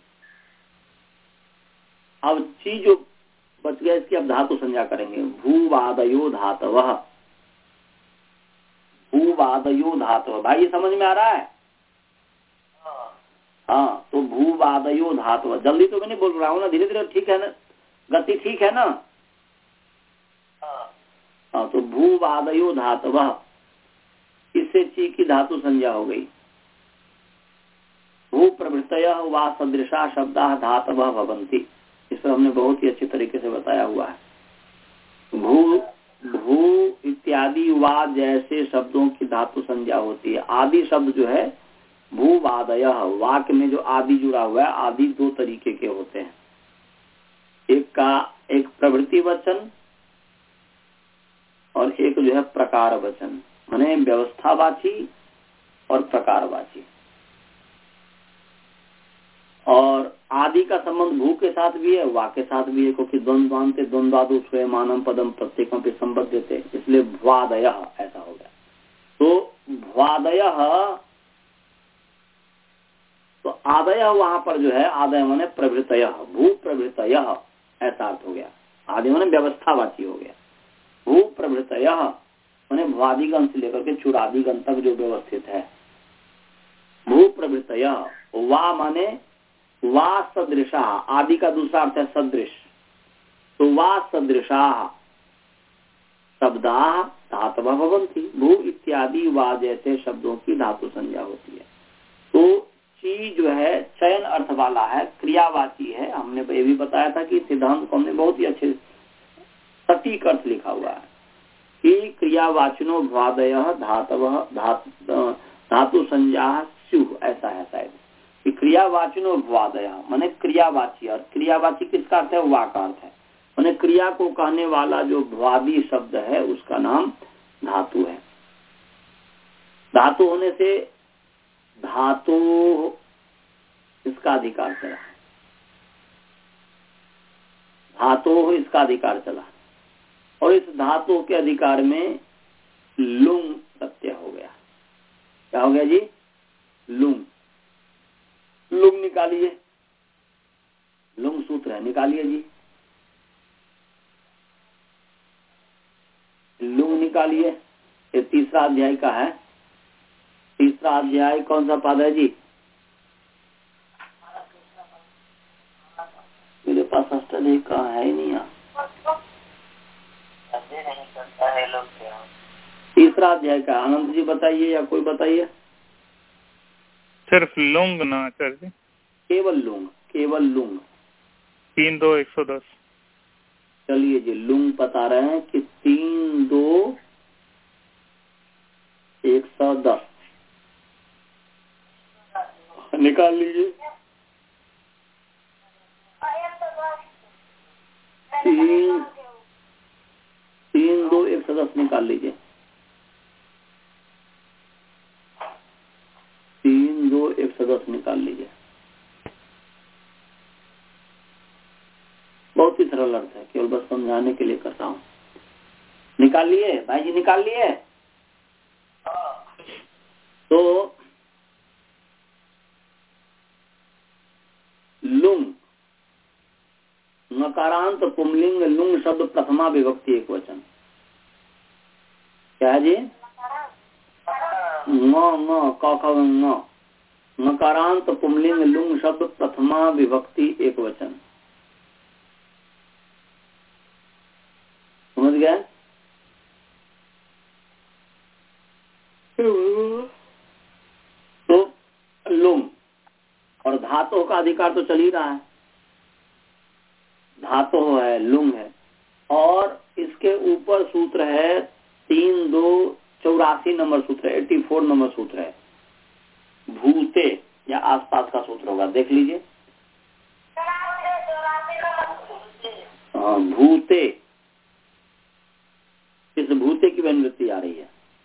अब ची जो बच गया, इसकी अब धातु संज्ञा करेंगे। भूवादयो धातवः, भूवादयो धातव। भाई ये समझ में आ रहा है? हाँ, तो भूवादयो धातव। जल्दी तो मैं नहीं बोल रहा हूँ ना, धीरे धीरे ठीक है ना, गति ठीक है ना? हाँ, तो भूवादयो धातवः, इससे ची की धातु संज्ञा हो गई। भू प्रभृतयः वा सदृशा शब्दाः धातवः भवन्ति। इस पर हमने बहुत ही अच्छे तरीके से बताया हुआ है। भू भू इत्यादि वा जैसे शब्दों की धातु संज्ञा होती है। आदि शब्द जो है भूवादयः, वाक्य में जो आदि जुड़ा हुआ है, आदि दो तरीके के होते हैं। एक का एक प्रवृत्ति वचन और एक जो है प्रकार वचन, माने व्यवस्थावाची और प्रकारवाची। और आदि का संबंध भू के साथ भी है, वा के साथ भी है, क्योंकि द्वंद्वान्ते द्वंद्वादु स्वयमानम पदम प्रत्येकम पे संबद्ध देते, इसलिए भ्वादयः ऐसा हो गया। तो भ्वादयः, तो आदय वहां पर जो है, आदय माने प्रभृतयः, भू प्रभृतयः ऐसा अर्थ हो गया। आदि माने व्यवस्थावाची हो गया। भू प्रभृतयः माने भ्वादिगण से लेकर के चुरादिगण तक जो व्यवस्थित है। भू प्रभृतयः, वा माने वा सदृशा, आदि का दूसरा अर्थ है सदृश, तो वा सदृशा शब्दाः धातवः भवन्ति। भू इत्यादि वा जैसे शब्दों की धातु संज्ञा होती है। तो ची जो है चयन अर्थ वाला है, क्रियावाची है। हमने ये भी बताया था कि सिद्धांत को हमने बहुत ही अच्छे सटीक अर्थ लिखा हुआ है कि क्रियावाचिनो भ्वादयः धातवः धातु संज्ञा स्युः, ऐसा है शायद कि क्रियावाचिनो भ्वादयः माने क्रियावाची, और क्रियावाची किसका अर्थ है? वा का अर्थ है, माने क्रिया को कहने वाला जो भ्वादी शब्द है उसका नाम धातु है। धातु होने से धातु इसका अधिकार चला, धातु इसका अधिकार चला, और इस धातु के अधिकार में लुंग प्रत्यय हो गया। क्या हो गया जी? लुंग। लुंग निकालिए, लुंग सूत्र है, निकालिए जी। लुंग निकालिए, ये तीसरा अध्याय का है। तीसरा अध्याय कौन सा पद है जी? मेरे पास अष्टाध्यायी का है ही नहीं। तीसरा अध्याय का आनंद जी बताइए, या कोई बताइए। सिर्फ लुंग ना आचार्य, केवल लुंग, केवल लुंग। तीन दो एक सौ दस। चलिए जी, लुंग बता रहे हैं कि तीन दो एक सौ दस निकाल लीजिए। तीन तीन दो एक सौ दस निकाल लीजिए। तीन दो एक सौ दस निकाल लीजिए। बहुत ही सरल अर्थ है, केवल बस समझाने के लिए करता हूँ। निकाल लिए भाई जी? निकाल लिए? तो लुंग, नकारांत पुंलिंग लुंग शब्द प्रथमा विभक्ति एक वचन। क्या है जी? ङ ङ क ख ङ मकारांत पुंलिंग लुंग शब्द प्रथमा विभक्ति एक वचन। समझ गए? तो लुंग और धातु का अधिकार तो चल ही रहा है, धातु है, लुंग है, और इसके ऊपर सूत्र है तीन दो चौरासी नंबर सूत्र है, एटी फोर नंबर सूत्र है, भूते या आसपास का सूत्र होगा, देख लीजिए। हाँ, भूते, इस भूते की अनुवृत्ति आ रही है,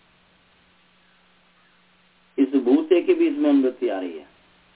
इस भूते की भी इसमें अनुवृत्ति आ रही है।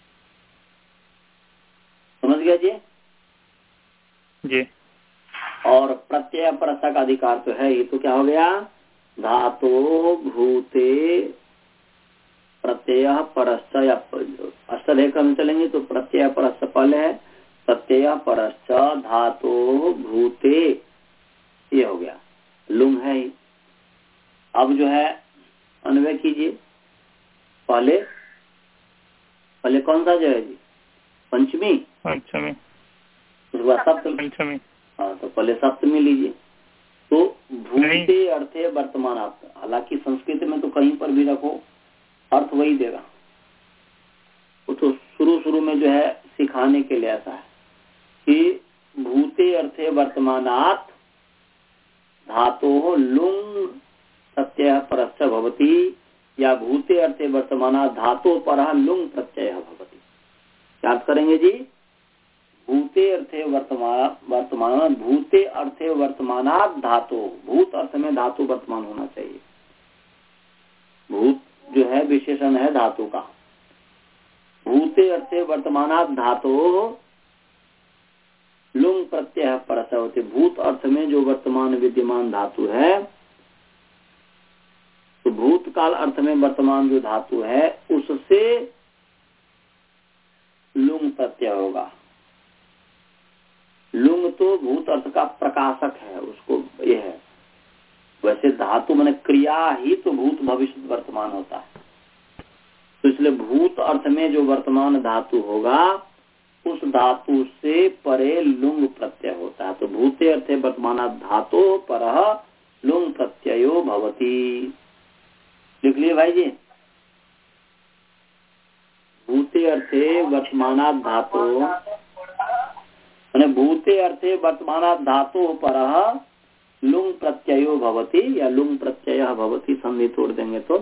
समझ गया जी? जी। और प्रत्यय परस्ता का अधिकार तो है, ये तो क्या हो गया, धातो भूते प्रत्यय परश्च, या अष्टदेह क्रम चलेंगे तो प्रत्यय परश्च पल है, प्रत्यय परश्च धातो भूते, ये हो गया, लुंग है ही। अब जो है अन्वय कीजिए, पहले पहले कौन सा जो है जी, पंचमी पंचमी, उसके बाद सप्तमी, पंचमी। हाँ, तो पहले सप्तमी लीजिए। तो भूते अर्थे वर्तमान अर्थ, हालांकि संस्कृत में तो कहीं पर भी रखो अर्थ वही देगा, वो तो शुरू शुरू में जो है सिखाने के लिए ऐसा है कि भूते अर्थे वर्तमानात् धातोः लुंग प्रत्यय परश्च भवति, या भूते अर्थे वर्तमानात् धातो परः लुंग प्रत्यय भवति। याद करेंगे जी, भूते अर्थे वर्तमान वर्तमान भूते अर्थे वर्तमानात् धातो, भूत अर्थ में धातु वर्तमान होना चाहिए, भूत जो है विशेषण है धातु का। भूते अर्थे वर्तमानात् धातो लुंग प्रत्यय परश्च होते, भूत अर्थ में जो वर्तमान विद्यमान धातु है, तो भूतकाल अर्थ में वर्तमान जो धातु है उससे लुंग प्रत्यय होगा। लुंग तो भूत अर्थ का प्रकाशक है, उसको ये है, वैसे धातु माने क्रिया ही तो भूत भविष्य वर्तमान होता है, तो इसलिए भूत अर्थ में जो वर्तमान धातु होगा उस धातु से परे लुंग प्रत्यय होता है। तो भूते अर्थे वर्तमान धातु परः लुंग प्रत्ययो भवति। लिख लिए भाई जी, भूते अर्थे वर्तमान धातु मैंने भूते अर्थे वर्तमान धातु परः लुंग प्रत्ययो भवति, या लुंग प्रत्यय भवति, संधि तोड़ देंगे तो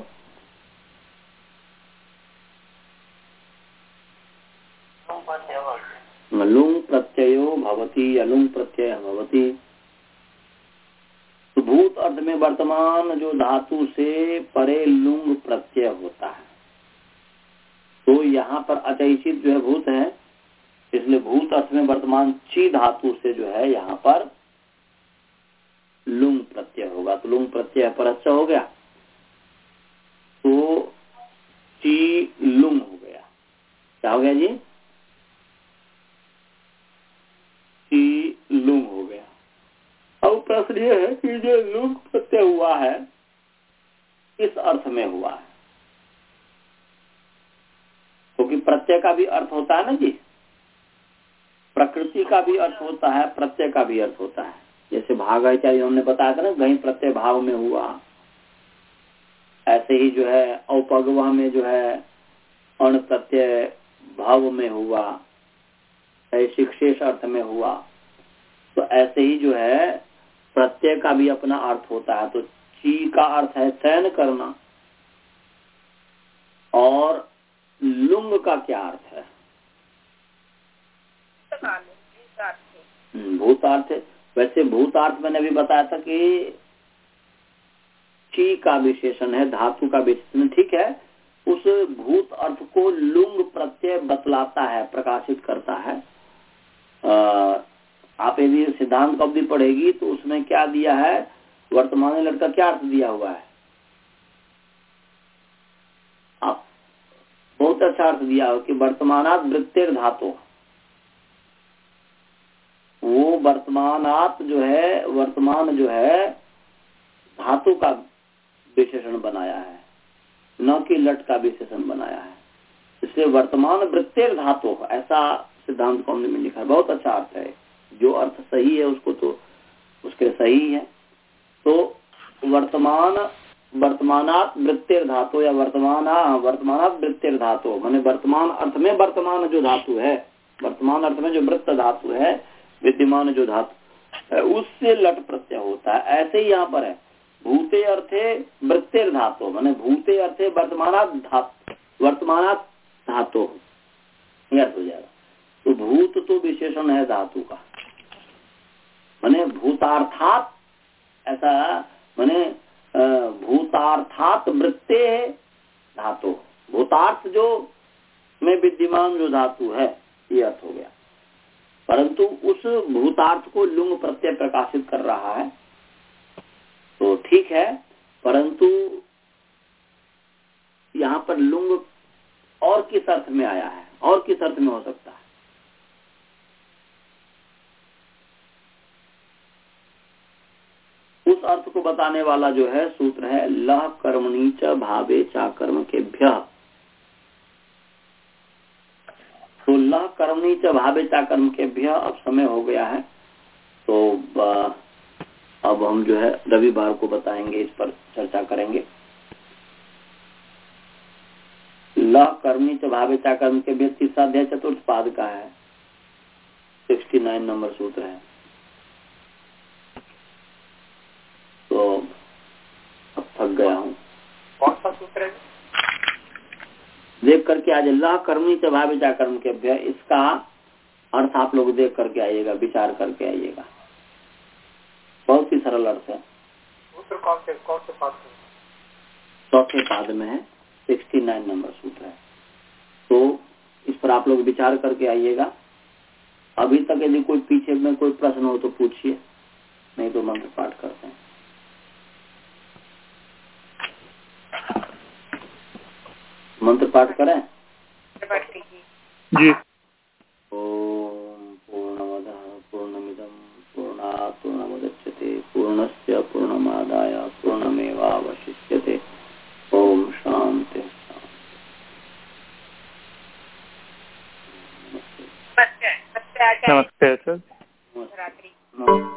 लुंग प्रत्ययो भवति, या लुंग प्रत्यय भवति। तो भूत अर्थ में वर्तमान जो धातु से परे लुंग प्रत्यय होता है, तो यहाँ पर अचैचित जो है भूत है, इसलिए भूत अर्थ में वर्तमान ची धातु से जो है यहाँ पर लुंग प्रत्यय होगा, तो लुंग प्रत्यय परश्च हो गया, तो ची लुंग हो गया। क्या हो गया जी? ची लुंग हो गया। अब प्रश्न ये है कि जो लुंग प्रत्यय हुआ है किस अर्थ में हुआ है, क्योंकि तो प्रत्यय का भी अर्थ होता है ना जी, प्रकृति का भी अर्थ होता है, प्रत्यय का भी अर्थ होता है। जैसे भाग इत्यादि हमने बताया था ना, कहीं प्रत्यय भाव में हुआ, ऐसे ही जो है औपगवा में जो है अण प्रत्यय भाव में हुआ, ऐसे शेष अर्थ में हुआ, तो ऐसे ही जो है प्रत्यय का भी अपना अर्थ होता है। तो ची का अर्थ है चयन करना, और लुंग का क्या अर्थ है? भूतार्थ। वैसे भूतार्थ मैंने भी बताया था कि ची का विशेषण है, धातु का विशेषण, ठीक है, उस भूत अर्थ को लुंग प्रत्यय बतलाता है, प्रकाशित करता है। आ, आप यदि सिद्धांत कब भी पढ़ेगी तो उसमें क्या दिया है, वर्तमान लड़का क्या अर्थ दिया हुआ है, आप बहुत अच्छा अर्थ दिया हो कि वर्तमानात वृत्तिर धातु, वो वर्तमानात जो है वर्तमान जो है धातु का विशेषण बनाया है, न कि लट का विशेषण बनाया है। जैसे वर्तमान वृत्तेर धातु, ऐसा सिद्धांत कौमुदी में लिखा है, बहुत अच्छा अर्थ है। जो अर्थ सही है उसको तो उसके सही है। तो वर्तमान वर्तमानात वृत्तेर धातु या वर्तमान वर्तमानात वृत्तेर धातु माने वर्तमान अर्थ में वर्तमान जो धातु है, वर्तमान अर्थ में जो वृत्त धातु है, विद्यमान जो धातु है, उससे लट प्रत्यय होता है। ऐसे ही यहाँ पर है, भूते अर्थे वृत्तेर धातु माने भूते अर्थे वर्तमानात धातु वर्तमानात धातु यह हो जाएगा। तो भूत तो विशेषण है धातु का, माने भूतार्थात, ऐसा माने भूतार्थात वृत्ते धातु, भूतार्थ जो में विद्यमान जो धातु है ये अर्थ हो गया। परंतु उस भूतार्थ को लुंग प्रत्यय प्रकाशित कर रहा है तो ठीक है, परंतु यहाँ पर लुंग और किस अर्थ में आया है, और किस अर्थ में हो सकता है? उस अर्थ को बताने वाला जो है सूत्र है लह कर्मणि च भावे चा कर्म के भ्य। तो लह कर्मणि च भावे चा कर्म के भ्य अब समय हो गया है, तो अब हम जो है रविवार को बताएंगे, इस पर चर्चा करेंगे। लह कर्मणि च भावे चा कर्म के भ्य तीसरा अध्याय चतुर्थ पाद का है, सिक्सटी नाइन नंबर सूत्र है। तो अब थक गया हूँ। कौन सा सूत्र है? देख करके आज अल्लाह कर्मी च भावे चा कर्म के भ्य, इसका अर्थ आप लोग देख करके आइएगा, विचार करके आइएगा। बहुत ही सरल अर्थ है। सूत्र कौन से कौन से पाद में? चौथे पाद में है, सिक्सटी नाइन नंबर सूत्र है। तो इस पर आप लोग विचार करके आइएगा। अभी तक यदि कोई पीछे में कोई प्रश्न हो तो पूछिए, नहीं तो मंत्र पाठ करते हैं। मंत्र पाठ करें जी। ओम पूर्णमदः पूर्णमिदं पूर्णात् पूर्णमुदच्यते पूर्णस्य पूर्णमादाय पूर्णमेवावशिष्यते। ओम शांति। नमस्ते सर। रात्रि।